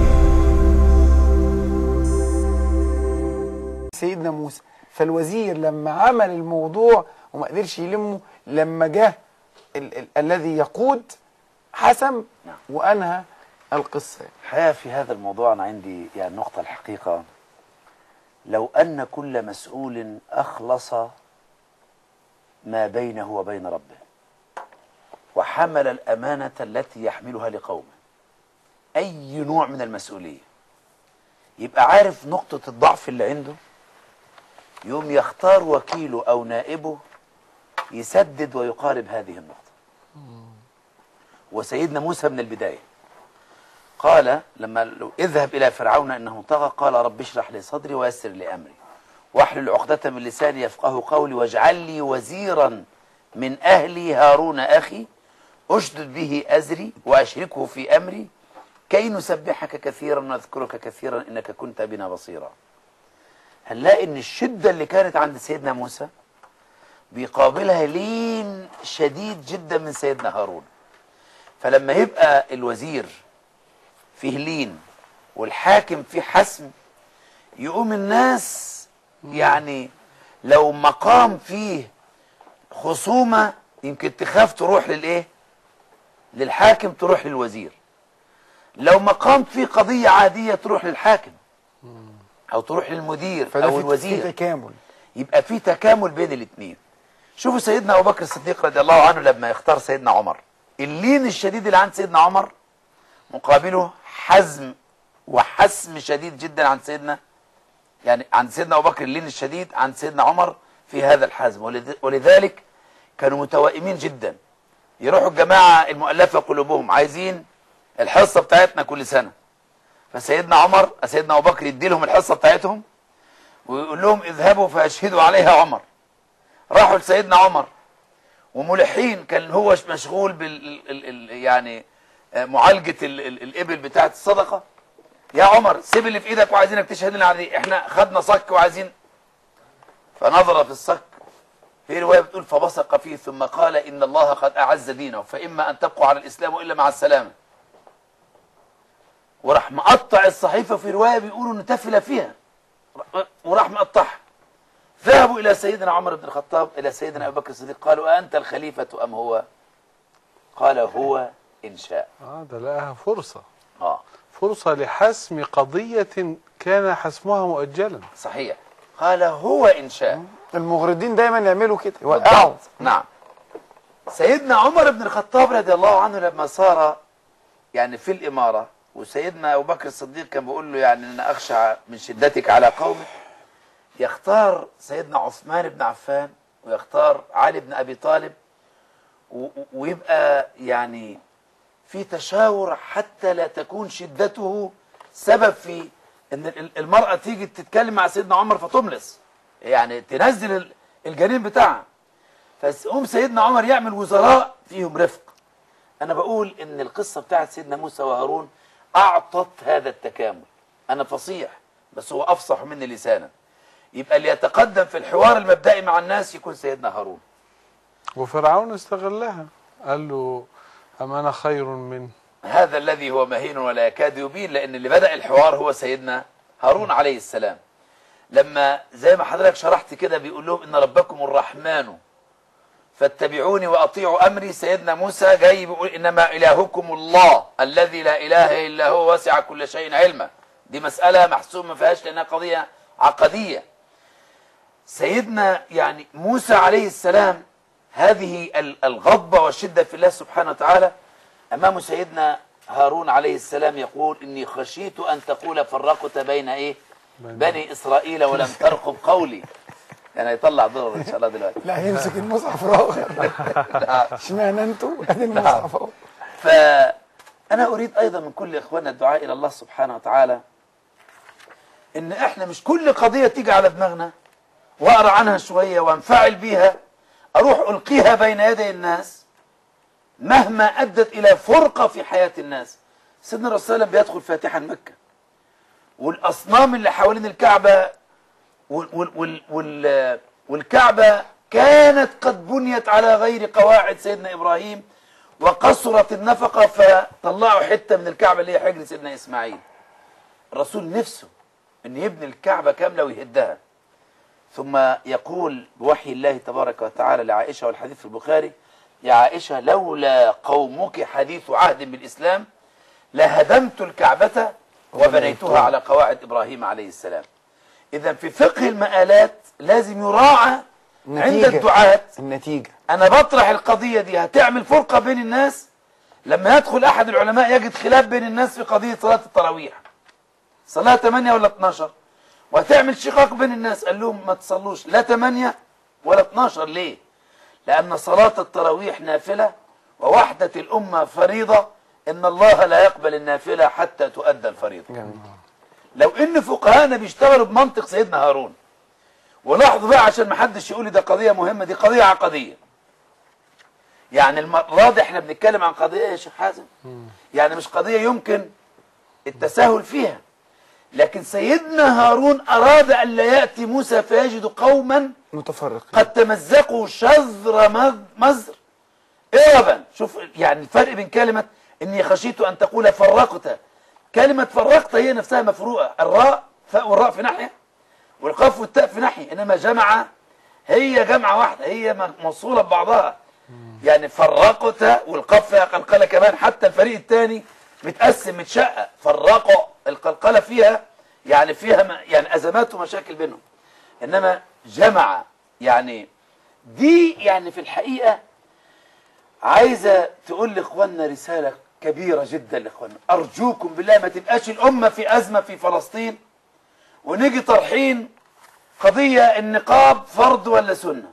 سيدنا موسى، فالوزير لما عمل الموضوع وما قدرش يلمه، لما جه ال ال الذي يقود حسم وأنهى القصة. الحقيقة في هذا الموضوع أنا عندي يعني نقطة الحقيقة، لو أن كل مسؤول أخلص ما بينه وبين ربه وحمل الأمانة التي يحملها لقومه، أي نوع من المسؤولية، يبقى عارف نقطة الضعف اللي عنده، يوم يختار وكيله أو نائبه يسدد ويقارب هذه النقطة. وسيدنا موسى من البداية قال لما اذهب إلى فرعون إنه طغى قال رب اشرح لي صدري ويسر لي أمري واحلل عقدة من لساني يفقه قولي واجعل لي وزيرا من أهلي هارون أخي أشدد به أزري وأشركه في أمري كي نسبحك كثيرا ونذكرك كثيرا إنك كنت بنا بصيرا. هنلاقي إن الشدة اللي كانت عند سيدنا موسى بيقابلها لين شديد جدا من سيدنا هارون. فلما يبقى الوزير فيه لين والحاكم فيه حسم، يقوم الناس يعني لو مقام فيه خصومة يمكن تخاف تروح للإيه؟ للحاكم، تروح للوزير. لو مقام فيه قضية عادية تروح للحاكم أو تروح للمدير أو الوزير. في تكامل، يبقى في تكامل بين الاثنين. شوفوا سيدنا أبو بكر الصديق رضي الله عنه لما يختار سيدنا عمر، اللين الشديد اللي عند سيدنا عمر مقابله حزم وحسم شديد جدا عند سيدنا يعني عند سيدنا أبو بكر اللين الشديد، عند سيدنا عمر في هذا الحزم. ولذلك كانوا متوائمين جدا. يروحوا الجماعة المؤلفة قلوبهم عايزين الحصة بتاعتنا كل سنة، فسيدنا عمر سيدنا أبو بكر يدي لهم الحصة بتاعتهم ويقول لهم اذهبوا فاشهدوا عليها عمر. راحوا لسيدنا عمر وملحين، كان هو مشغول بال يعني معالجة ال ال الإبل بتاعت الصدقة، يا عمر سيب اللي في ايدك وعايزينك تشهد لنا على دي، احنا خدنا صك وعايزين. فنظر في الصك، في روايه بتقول فبصق فيه ثم قال ان الله قد اعز دينه فاما ان تبقوا على الاسلام والا مع السلامه. وراح مقطع الصحيفه، في روايه بيقولوا انه تفل فيها وراح مقطعها. ذهبوا الى سيدنا عمر بن الخطاب، الى سيدنا ابو بكر الصديق، قالوا أأنت الخليفه ام هو؟ قال هو ان شاء. اه ده لقاها فرصة اه فرصة لحسم قضية كان حسمها مؤجلا. صحيح. قال هو ان شاء. المغردين دايما يعملوا كده، يوقعوا. نعم. سيدنا عمر بن الخطاب رضي الله عنه لما صار يعني في الإمارة، وسيدنا أبو بكر الصديق كان بيقول له يعني أنا أخشى من شدتك على قومك، يختار سيدنا عثمان بن عفان ويختار علي بن أبي طالب، ويبقى يعني في تشاور حتى لا تكون شدته سبب في أن المرأة تيجي تتكلم مع سيدنا عمر فتملص، يعني تنزل الجنين بتاعها. فأم سيدنا عمر يعمل وزراء فيهم رفق. أنا بقول إن القصة بتاعت سيدنا موسى وهارون أعطت هذا التكامل. أنا فصيح بس هو أفصح مني لسانا، يبقى اللي يتقدم في الحوار المبدئي مع الناس يكون سيدنا هارون. وفرعون استغلها، قال له أم أنا خير من هذا الذي هو مهين ولا يكاد يبين، لأن اللي بدأ الحوار هو سيدنا هارون عليه السلام. لما زي ما حضرتك شرحت كده بيقول لهم إن ربكم الرحمن فاتبعوني وأطيعوا أمري، سيدنا موسى جاي بيقول إنما إلهكم الله الذي لا إله إلا هو وسع كل شيء علما. دي مسألة محسومة ما فيهاش لأنها قضية عقدية. سيدنا يعني موسى عليه السلام هذه الغضبة والشدة في الله سبحانه وتعالى أمام سيدنا هارون عليه السلام، يقول إني خشيت أن تقول فرقت بين إيه بني إسرائيل ولم ترقب قولي. يعني يطلع ضرر إن شاء الله دلوقتي. لا يمسك المصحف راغب. اشمعنى انتوا؟ ادي المصحف اهو. فأنا أريد أيضا من كل إخواننا الدعاء إلى الله سبحانه وتعالى إن إحنا مش كل قضية تيجي على دماغنا وأقرأ عنها شوية وانفعل بيها أروح ألقيها بين يدي الناس مهما أدت إلى فرقة في حياة الناس. سيدنا الرسول صلى الله عليه وسلم بيدخل فاتحا مكة، والأصنام اللي حوالين الكعبة وال وال وال والكعبة كانت قد بنيت على غير قواعد سيدنا إبراهيم، وقصرت النفقة فطلعوا حتة من الكعبة اللي هي حجر سيدنا إسماعيل. الرسول نفسه أن يبني الكعبة كاملة ويهدها، ثم يقول بوحي الله تبارك وتعالى لعائشة، والحديث في البخاري: يا عائشة لولا قومك حديث عهد بالإسلام لهدمت الكعبة وبنيتها على قواعد إبراهيم عليه السلام. إذا في فقه المآلات لازم يراعى عند الدعاة النتيجة. أنا بطرح القضية دي هتعمل فرقة بين الناس. لما يدخل أحد العلماء يجد خلاف بين الناس في قضية صلاة التراويح، صلاة ثمانية ولا اتناشر، وهتعمل شقاق بين الناس، قال لهم ما تصلوش لا ثمانية ولا اتناشر. ليه؟ لأن صلاة التراويح نافلة ووحدة الأمة فريضة، إن الله لا يقبل النافلة حتى تؤدى الفريضة. جميل. لو إن فقهاءنا بيشتغلوا بمنطق سيدنا هارون، ولاحظوا بقى عشان ما حدش يقول لي ده قضية مهمة، دي قضية عقدية. يعني المرة دي احنا بنتكلم عن قضية يا شيخ حازم، يعني مش قضية يمكن التساهل فيها. لكن سيدنا هارون أراد أن لا يأتي موسى فيجد قوما متفرقين قد تمزقوا شذر مزر إربا. شوف يعني الفرق بين كلمة إني خشيت أن تقول فرقت، كلمة فرقت هي نفسها مفروقة، الراء فاء والراء في ناحية والقاف والتاء في ناحية، إنما جمع هي جمعة واحدة، هي موصولة ببعضها. يعني فرقت والقاف فيها قلقلة كمان، حتى الفريق الثاني متقسم متشقق، فرقوا القلقلة فيها يعني فيها يعني أزمات ومشاكل بينهم، إنما جمع يعني دي يعني في الحقيقة عايزة تقول لإخواننا رسالة كبيرة جدا لإخواننا. أرجوكم بالله ما تبقاش الأمة في أزمة في فلسطين ونيجي طرحين قضية النقاب فرض ولا سنة.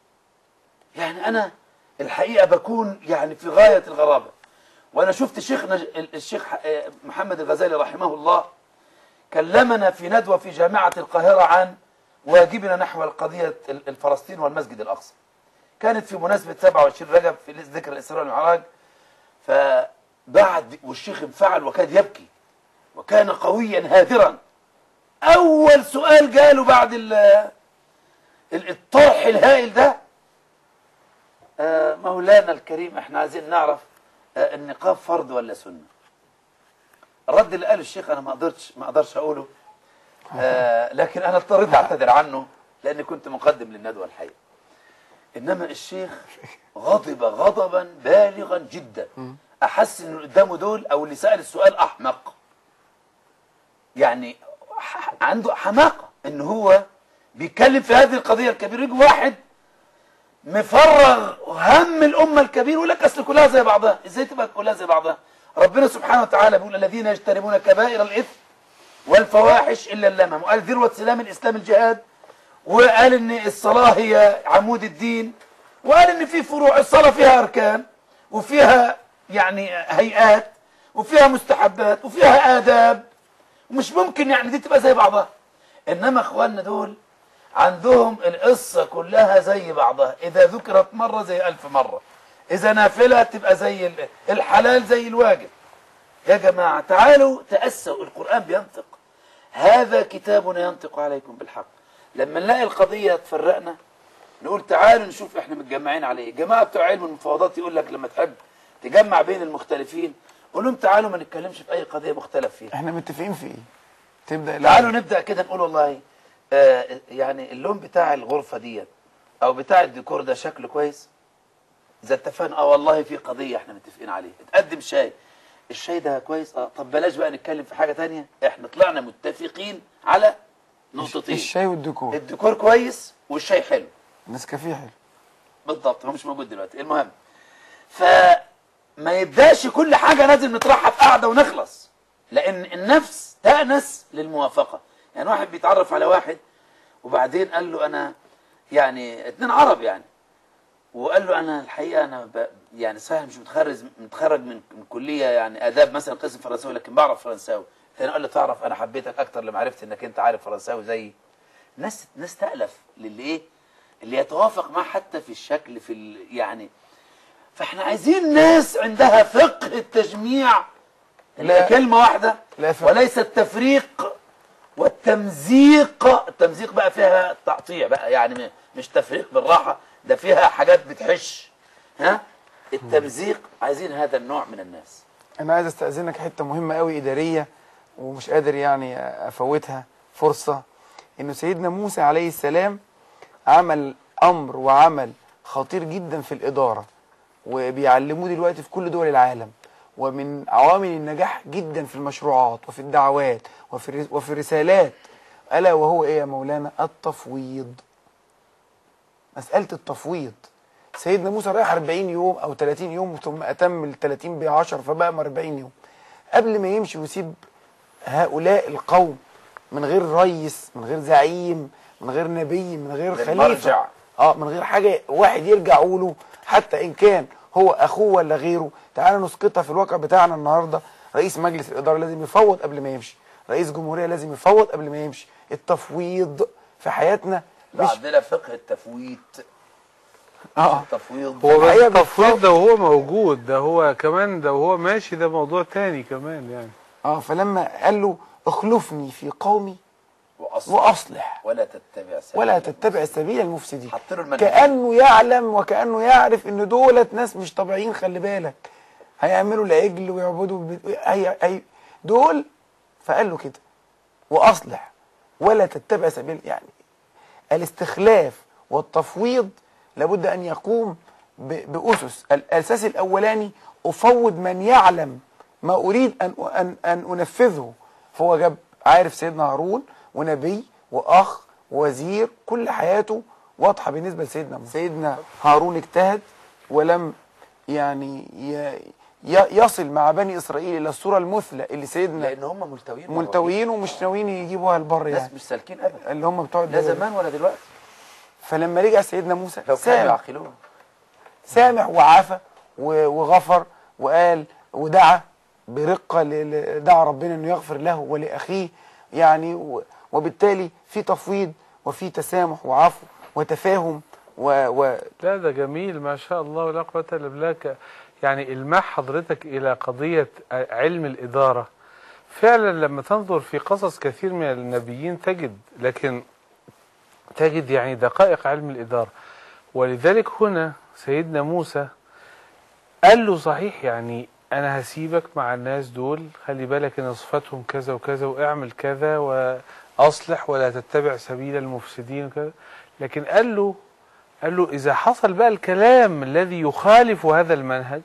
يعني أنا الحقيقة بكون يعني في غاية الغرابة. وأنا شفت شيخنا الشيخ محمد الغزالي رحمه الله كلمنا في ندوة في جامعة القاهرة عن واجبنا نحو القضية الفلسطين والمسجد الأقصى. كانت في مناسبة سبعة وعشرين رجب في ذكر الإسراء والمعراج. فبعد والشيخ انفعل وكاد يبكي، وكان قويا هادرا. أول سؤال قاله بعد ال- الطرح الهائل ده: آه، مولانا الكريم احنا عايزين نعرف آه، النقاب فرض ولا سنة؟ الرد اللي قاله الشيخ أنا ما قدرتش ما أقدرش أقوله، آه، لكن أنا اضطريت أعتذر عنه لأني كنت مقدم للندوة الحقيقة. إنما الشيخ غضب غضبا بالغا جدا، أحس إنه قدامه دول أو اللي سأل السؤال أحمق، يعني ح- عنده حماقة إن هو بيتكلم في هذه القضية الكبيرة. يجي واحد مفرغ هم الأمة الكبير يقول لك أصل كلها زي بعضها. إزاي تبقى كلها زي بعضها؟ ربنا سبحانه وتعالى بيقول: الذين يجتنبون كبائر الإثم والفواحش إلا اللمم، وقال ذروة سلام الإسلام الجهاد، وقال إن الصلاة هي عمود الدين، وقال إن في فروع الصلاة فيها أركان وفيها يعني هيئات وفيها مستحبات وفيها آداب، ومش ممكن يعني دي تبقى زي بعضها. إنما إخواننا دول عندهم القصة كلها زي بعضها، إذا ذكرت مرة زي ألف مرة، إذا نافلة تبقى زي الحلال زي الواجب. يا جماعة تعالوا تأسوا، القرآن بينطق، هذا كتابنا ينطق عليكم بالحق. لما نلاقي القضية تفرقنا نقول تعالوا نشوف احنا متجمعين على ايه. جماعة بتوع علم المفاوضات يقول لك لما تحب تجمع بين المختلفين قول لهم تعالوا ما نتكلمش في اي قضية مختلف فيها، احنا متفقين في ايه؟ تبدا تعالوا نبدأ كده نقول والله آه يعني اللون بتاع الغرفة ديت او بتاع الديكور ده شكله كويس. اذا اتفقنا اه والله في قضية احنا متفقين عليها، اتقدم شاي، الشاي ده كويس، اه طب بلاش بقى نتكلم في حاجة تانية، احنا طلعنا متفقين على نقطتين: الشاي والديكور، الديكور كويس والشاي حلو. نسكافيه حلو بالضبط، هو مش موجود دلوقتي. المهم فما يبداش كل حاجة لازم نطرحها في قاعدة ونخلص، لأن النفس تأنس للموافقة. يعني واحد بيتعرف على واحد وبعدين قال له أنا يعني اتنين عرب يعني، وقال له أنا الحقيقة أنا ب... يعني صحيح مش متخرج متخرج من من كلية يعني آداب مثلا قسم فرنساوي لكن بعرف فرنساوي. الثاني قال له تعرف أنا حبيتك أكتر لما عرفت إنك أنت عارف فرنساوي زيي. ناس ناس تألف للي إيه اللي يتوافق معه حتى في الشكل في ال... يعني. فاحنا عايزين ناس عندها فقه التجميع، لا. كلمة واحدة لا فقه. وليس التفريق والتمزيق. التمزيق بقى فيها تقطيع بقى، يعني مش تفريق بالراحة، ده فيها حاجات بتحش. ها التمزيق عايزين هذا النوع من الناس. انا عايز استاذنك حته مهمه قوي اداريه ومش قادر يعني افوتها فرصه. انه سيدنا موسى عليه السلام عمل امر وعمل خطير جدا في الاداره، وبيعلموه دلوقتي في كل دول العالم، ومن عوامل النجاح جدا في المشروعات وفي الدعوات وفي وفي الرسالات، الا وهو ايه يا مولانا؟ التفويض. مساله التفويض. سيدنا موسى رايح أربعين يوم او ثلاثين يوم ثم اتم ال ثلاثين ب عشرة فبقى أربعين يوم. قبل ما يمشي ويسيب هؤلاء القوم من غير رئيس، من غير زعيم، من غير نبي، من غير خليفه، مرجع. اه من غير حاجه واحد يرجع له حتى ان كان هو اخوه ولا غيره. تعالوا نسقطها في الواقع بتاعنا النهارده. رئيس مجلس الاداره لازم يفوض قبل ما يمشي، رئيس جمهوريه لازم يفوض قبل ما يمشي. التفويض في حياتنا مش عندنا فقه التفويض. اه التفويض هو بس الحقيقة التفويض ده وهو موجود، ده هو كمان ده وهو ماشي ده موضوع تاني كمان يعني. اه فلما قال له اخلفني في قومي وأصلح, واصلح ولا تتبع سبيل ولا تتبع سبيل المفسدين. حط له المنهج. كأنه يعلم وكأنه يعرف ان دولت ناس مش طبيعيين. خلي بالك هيعملوا العجل ويعبدوا البيت. هي هي دول. فقال له كده واصلح ولا تتبع سبيل. يعني الاستخلاف والتفويض لابد ان يقوم بأسس. الاساس الاولاني افوض من يعلم ما اريد ان ان ان انفذه. فهو جاب عارف سيدنا هارون ونبي واخ ووزير، كل حياته واضحه بالنسبه لسيدنا موسى. سيدنا هارون اجتهد ولم يعني يصل مع بني اسرائيل الى الصوره المثلى اللي سيدنا، لان هم ملتويين ملتويين ومش ناويين يجيبوها البر يعني، ناس مش سالكين ابدا، اللي هم بتوع لا زمان ولا دلوقتي. فلما رجع سيدنا موسى لو كانوا يعقلون سامح وعافى وغفر وقال ودعا برقه، دعا ربنا انه يغفر له ولاخيه يعني. وبالتالي في تفويض وفي تسامح وعفو وتفاهم و, و لا ده جميل ما شاء الله ولا قوة الا بالله. يعني المح حضرتك الى قضية علم الادارة فعلا لما تنظر في قصص كثير من النبيين تجد، لكن تجد يعني دقائق علم الإدارة. ولذلك هنا سيدنا موسى قال له صحيح يعني أنا هسيبك مع الناس دول، خلي بالك إن صفاتهم كذا وكذا، واعمل كذا وأصلح ولا تتبع سبيل المفسدين وكذا. لكن قال له قال له إذا حصل بقى الكلام الذي يخالف هذا المنهج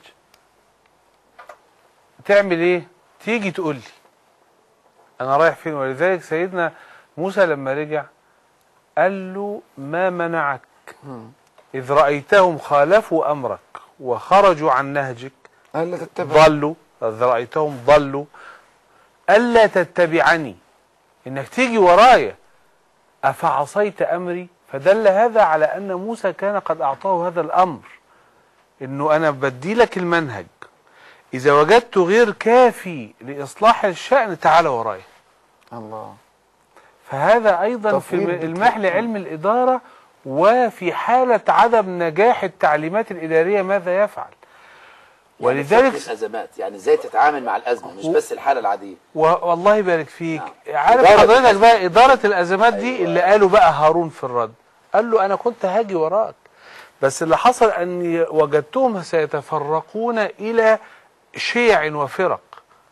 تعمل إيه؟ تيجي تقول لي أنا رايح فين. ولذلك سيدنا موسى لما رجع قال له ما منعك إذ رأيتهم خالفوا أمرك وخرجوا عن نهجك ألا تتبع ضلوا، إذ رأيتهم ضلوا ألا تتبعني، إنك تيجي ورايا، أفعصيت أمري. فدل هذا على أن موسى كان قد أعطاه هذا الأمر، إنه أنا بدي لك المنهج، إذا وجدت غير كافي لإصلاح الشأن تعال ورايا. الله. فهذا أيضا في المح لعلم الإدارة. وفي حالة عدم نجاح التعليمات الإدارية ماذا يفعل؟ ولذلك يعني الأزمات، يعني ازاي تتعامل مع الأزمة مش بس الحالة العادية. والله يبارك فيك. نعم. عارف حضرتك بقى إدارة الأزمات دي أيوة. اللي قالوا بقى هارون في الرد قال له أنا كنت هاجي وراك، بس اللي حصل أني وجدتهم سيتفرقون إلى شيع وفرق،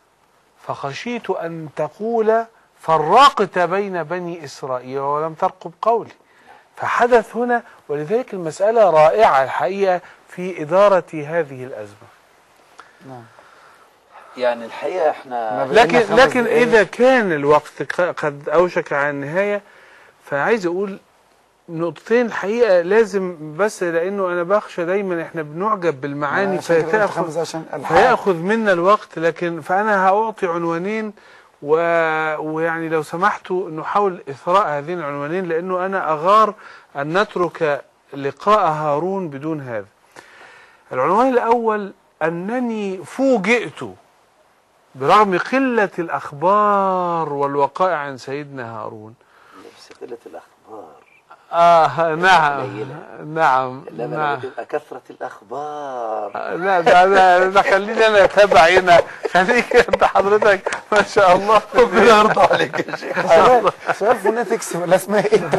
فخشيت أن تقول فرقت بين بني إسرائيل ولم ترقب قولي. فحدث هنا. ولذلك المسألة رائعة الحقيقة في إدارة هذه الأزمة. نعم. يعني الحقيقة احنا لكن لكن إذا كان الوقت قد أوشك على النهاية، فعايز أقول نقطتين الحقيقة لازم، بس لأنه أنا بخشى دايما إحنا بنعجب بالمعاني فيأخذ فيأخذ منا الوقت. لكن فأنا هأعطي عنوانين و... ويعني لو سمحتوا نحاول إثراء هذين العنوانين، لأنه أنا أغار أن نترك لقاء هارون بدون هذا. العنوان الأول أنني فوجئت برغم قلة الأخبار والوقائع عن سيدنا هارون. نفس قلة الأخبار. آه نعم نعم لما نعم. تبقى كثرة الأخبار. لا ده ده, ده خليني أنا أتابع هنا، خليك أنت حضرتك ما شاء الله ربنا يرضى عليك يا شيخ. سؤال فوناتكس ولا اسمها إيه؟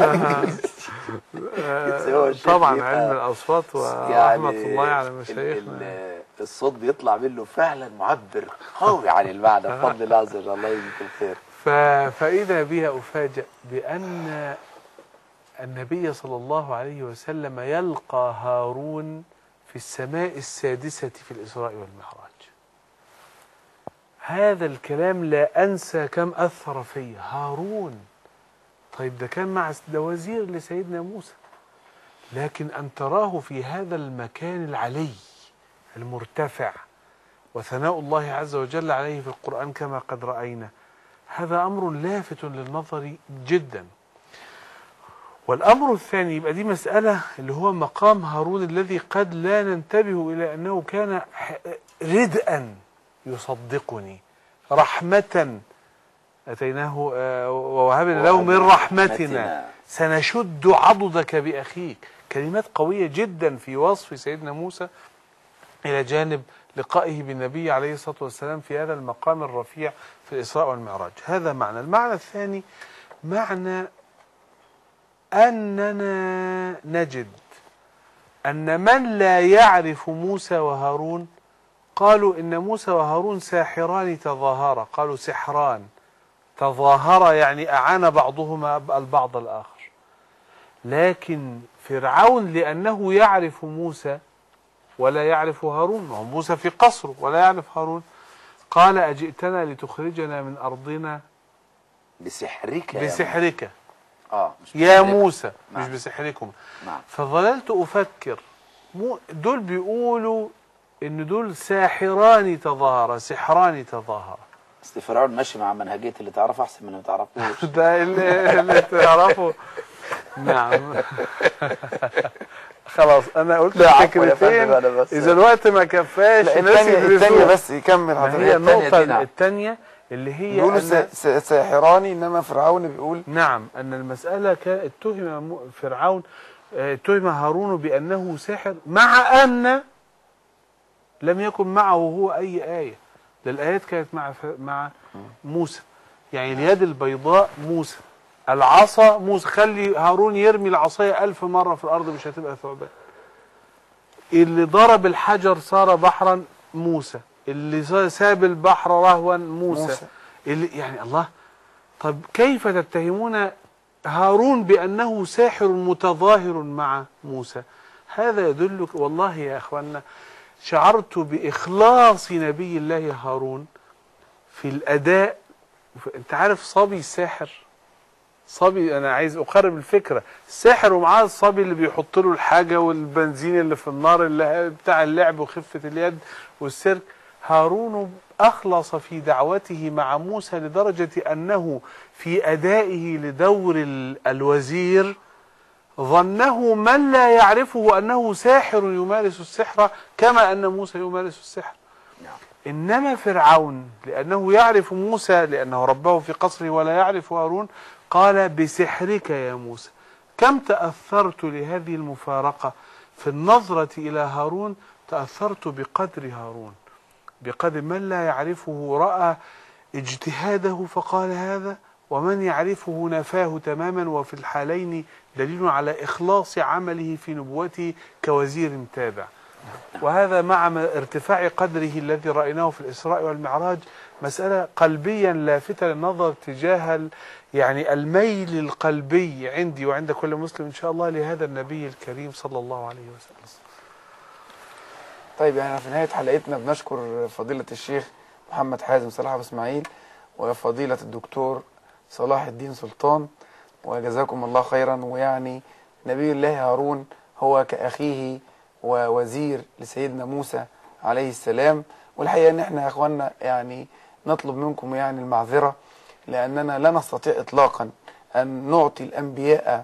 طبعا علم الأصوات ورحمة الله على مشايخنا. الصوت بيطلع منه فعلا معبر قوي عن المعنى بفضل الله عز وجل. الله يجزيك الخير. فإذا بها أفاجأ بأن النبي صلى الله عليه وسلم يلقى هارون في السماء السادسة في الإسراء والمعراج. هذا الكلام لا أنسى كم أثر في هارون. طيب ده كان مع ده وزير لسيدنا موسى، لكن أن تراه في هذا المكان العلي المرتفع وثناء الله عز وجل عليه في القرآن كما قد رأينا، هذا أمر لافت للنظر جدا. والأمر الثاني يبقى دي مسألة اللي هو مقام هارون الذي قد لا ننتبه إلى أنه كان ردءا يصدقني، رحمة أتيناه ووهبنا له من رحمتنا سنشد عضدك بأخيك. كلمات قوية جدا في وصف سيدنا موسى إلى جانب لقائه بالنبي عليه الصلاة والسلام في هذا المقام الرفيع في الإسراء والمعراج. هذا معنى. المعنى الثاني معنى أننا نجد أن من لا يعرف موسى وهارون قالوا إن موسى وهارون ساحران تظاهرا، قالوا سحران تظاهرا يعني أعان بعضهما البعض الآخر. لكن فرعون لأنه يعرف موسى ولا يعرف هارون، موسى في قصره ولا يعرف هارون، قال أجئتنا لتخرجنا من أرضنا بسحرك بسحرك آه مش يا موسى. نعم. مش بسحركم. نعم. فظللت أفكر دول بيقولوا إن دول ساحران تظاهرا، سحران تظاهرا. أصل فرعون ماشي مع منهجية اللي تعرفه أحسن من اللي ما تعرفوش. ده اللي, اللي تعرفه. نعم. خلاص أنا قلت فكرتين، إذا الوقت ما كفاش الثانية الثانية بس يكمل حضرتك. هي النقطة الثانية اللي هي بيقولوا ساحراني، إنما فرعون بيقول نعم أن المسألة كان اتهم فرعون اتهم هارون بأنه ساحر، مع أن لم يكن معه هو أي آية، ده الآيات كانت مع مع موسى. يعني اليد البيضاء موسى، العصا موسى. خلي هارون يرمي العصاية ألف مرة في الأرض مش هتبقى ثعبان. اللي ضرب الحجر صار بحرا موسى، اللي ساب البحر رهوا موسى, موسى. اللي يعني الله. طب كيف تتهمون هارون بأنه ساحر متظاهر مع موسى؟ هذا يدلك والله يا أخوانا شعرت بإخلاص نبي الله هارون في الأداء. أنت عارف صبي الساحر، صبي، أنا عايز أقرب الفكرة، الساحر ومعاه الصبي اللي بيحط له الحاجة والبنزين اللي في النار اللي بتاع اللعب وخفة اليد والسيرك. هارون أخلص في دعوته مع موسى لدرجة أنه في أدائه لدور الوزير ظنه من لا يعرفه أنه ساحر يمارس السحر كما أن موسى يمارس السحر. إنما فرعون لأنه يعرف موسى لأنه ربه في قصره ولا يعرف هارون قال بسحرك يا موسى. كم تأثرت لهذه المفارقة في النظرة إلى هارون، تأثرت بقدر هارون، بقدر من لا يعرفه رأى اجتهاده فقال هذا، ومن يعرفه نفاه تماما. وفي الحالين دليل على إخلاص عمله في نبوته كوزير تابع. وهذا مع ارتفاع قدره الذي رأيناه في الإسراء والمعراج مسألة قلبيا لافتة للنظر تجاه يعني الميل القلبي عندي وعند كل مسلم إن شاء الله لهذا النبي الكريم صلى الله عليه وسلم. طيب يعني في نهاية حلقتنا بنشكر فضيلة الشيخ محمد حازم صلاح أبو إسماعيل وفضيلة الدكتور صلاح الدين سلطان، وجزاكم الله خيرا. ويعني نبي الله هارون هو كأخيه ووزير لسيدنا موسى عليه السلام. والحقيقة ان احنا يا اخوانا يعني نطلب منكم يعني المعذرة، لاننا لا نستطيع اطلاقا ان نعطي الانبياء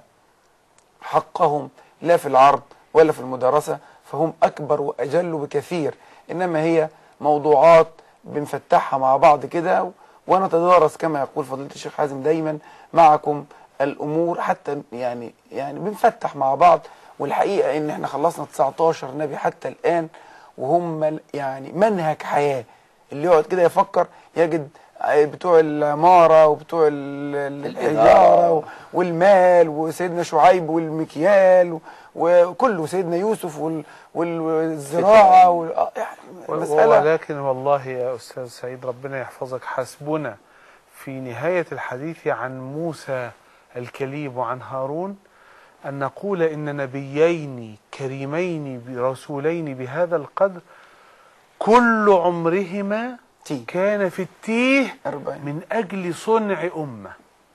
حقهم لا في العرض ولا في المدارسة، فهم اكبر واجل بكثير، انما هي موضوعات بنفتحها مع بعض كده ونتدارس كما يقول فضيلة الشيخ حازم دايما معكم الامور، حتى يعني يعني بنفتح مع بعض. والحقيقة ان احنا خلصنا تسعتاشر نبي حتى الان، وهم يعني منهج حياة. اللي يقعد كده يفكر يجد بتوع العمارة وبتوع الحجارة والمال وسيدنا شعيب والمكيال وكله سيدنا يوسف والزراعة المسألة. ولكن والله يا أستاذ سعيد ربنا يحفظك، حسبنا في نهاية الحديث عن موسى الكليم وعن هارون أن نقول إن نبيين كريمين برسولين بهذا القدر كل عمرهما كان في التيه من أجل صنع أمة،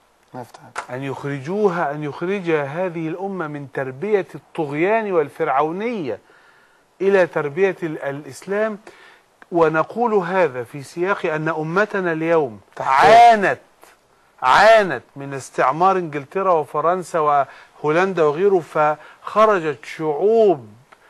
أن يخرجوها أن يخرج هذه الأمة من تربية الطغيان والفرعونية إلى تربية الإسلام. ونقول هذا في سياق أن أمتنا اليوم عانت عانت من استعمار إنجلترا وفرنسا وهولندا وغيره، فخرجت شعوب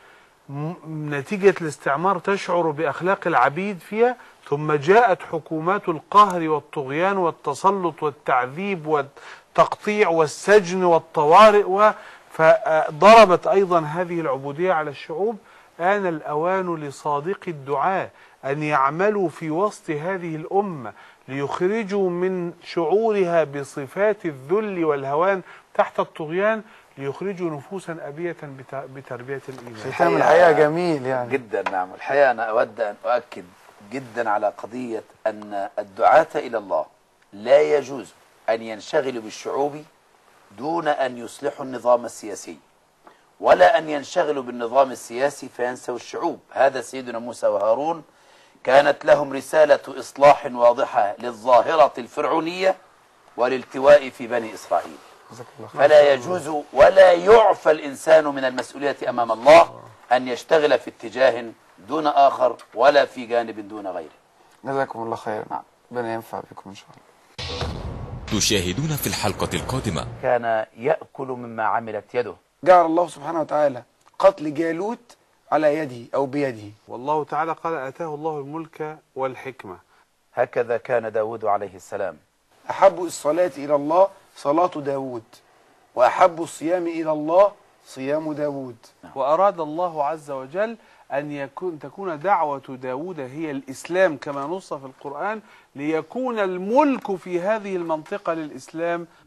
نتيجة الاستعمار تشعر بأخلاق العبيد فيها، ثم جاءت حكومات القهر والطغيان والتسلط والتعذيب والتقطيع والسجن والطوارئ، فضربت أيضا هذه العبودية على الشعوب. آن الأوان لصادق الدعاء أن يعملوا في وسط هذه الأمة ليخرجوا من شعورها بصفات الذل والهوان تحت الطغيان، ليخرجوا نفوسا أبية بتربية الإيمان. ختام الحقيقة جميل يعني جدا. نعم، الحقيقة أنا أود أن أؤكد جدا على قضية أن الدعاة إلى الله لا يجوز أن ينشغلوا بالشعوب دون أن يصلحوا النظام السياسي، ولا أن ينشغلوا بالنظام السياسي فينسوا الشعوب. هذا سيدنا موسى وهارون كانت لهم رسالة إصلاح واضحة للظاهرة الفرعونية والالتواء في بني إسرائيل. فلا يجوز ولا يعفى الإنسان من المسؤولية أمام الله أن يشتغل في اتجاه دون آخر ولا في جانب دون غيره. جزاكم الله خير. ربنا ينفع بكم إن شاء الله. تشاهدون في الحلقة القادمة. كان يأكل مما عملت يده. جعل الله سبحانه وتعالى قتل جالوت على يده أو بيده، والله تعالى قال آتاه الله الملك والحكمة. هكذا كان داود عليه السلام. أحب الصلاة إلى الله صلاة داود، وأحب الصيام إلى الله صيام داود. وأراد الله عز وجل أن يكون تكون دعوة داود هي الإسلام كما نص في القرآن، ليكون الملك في هذه المنطقة للإسلام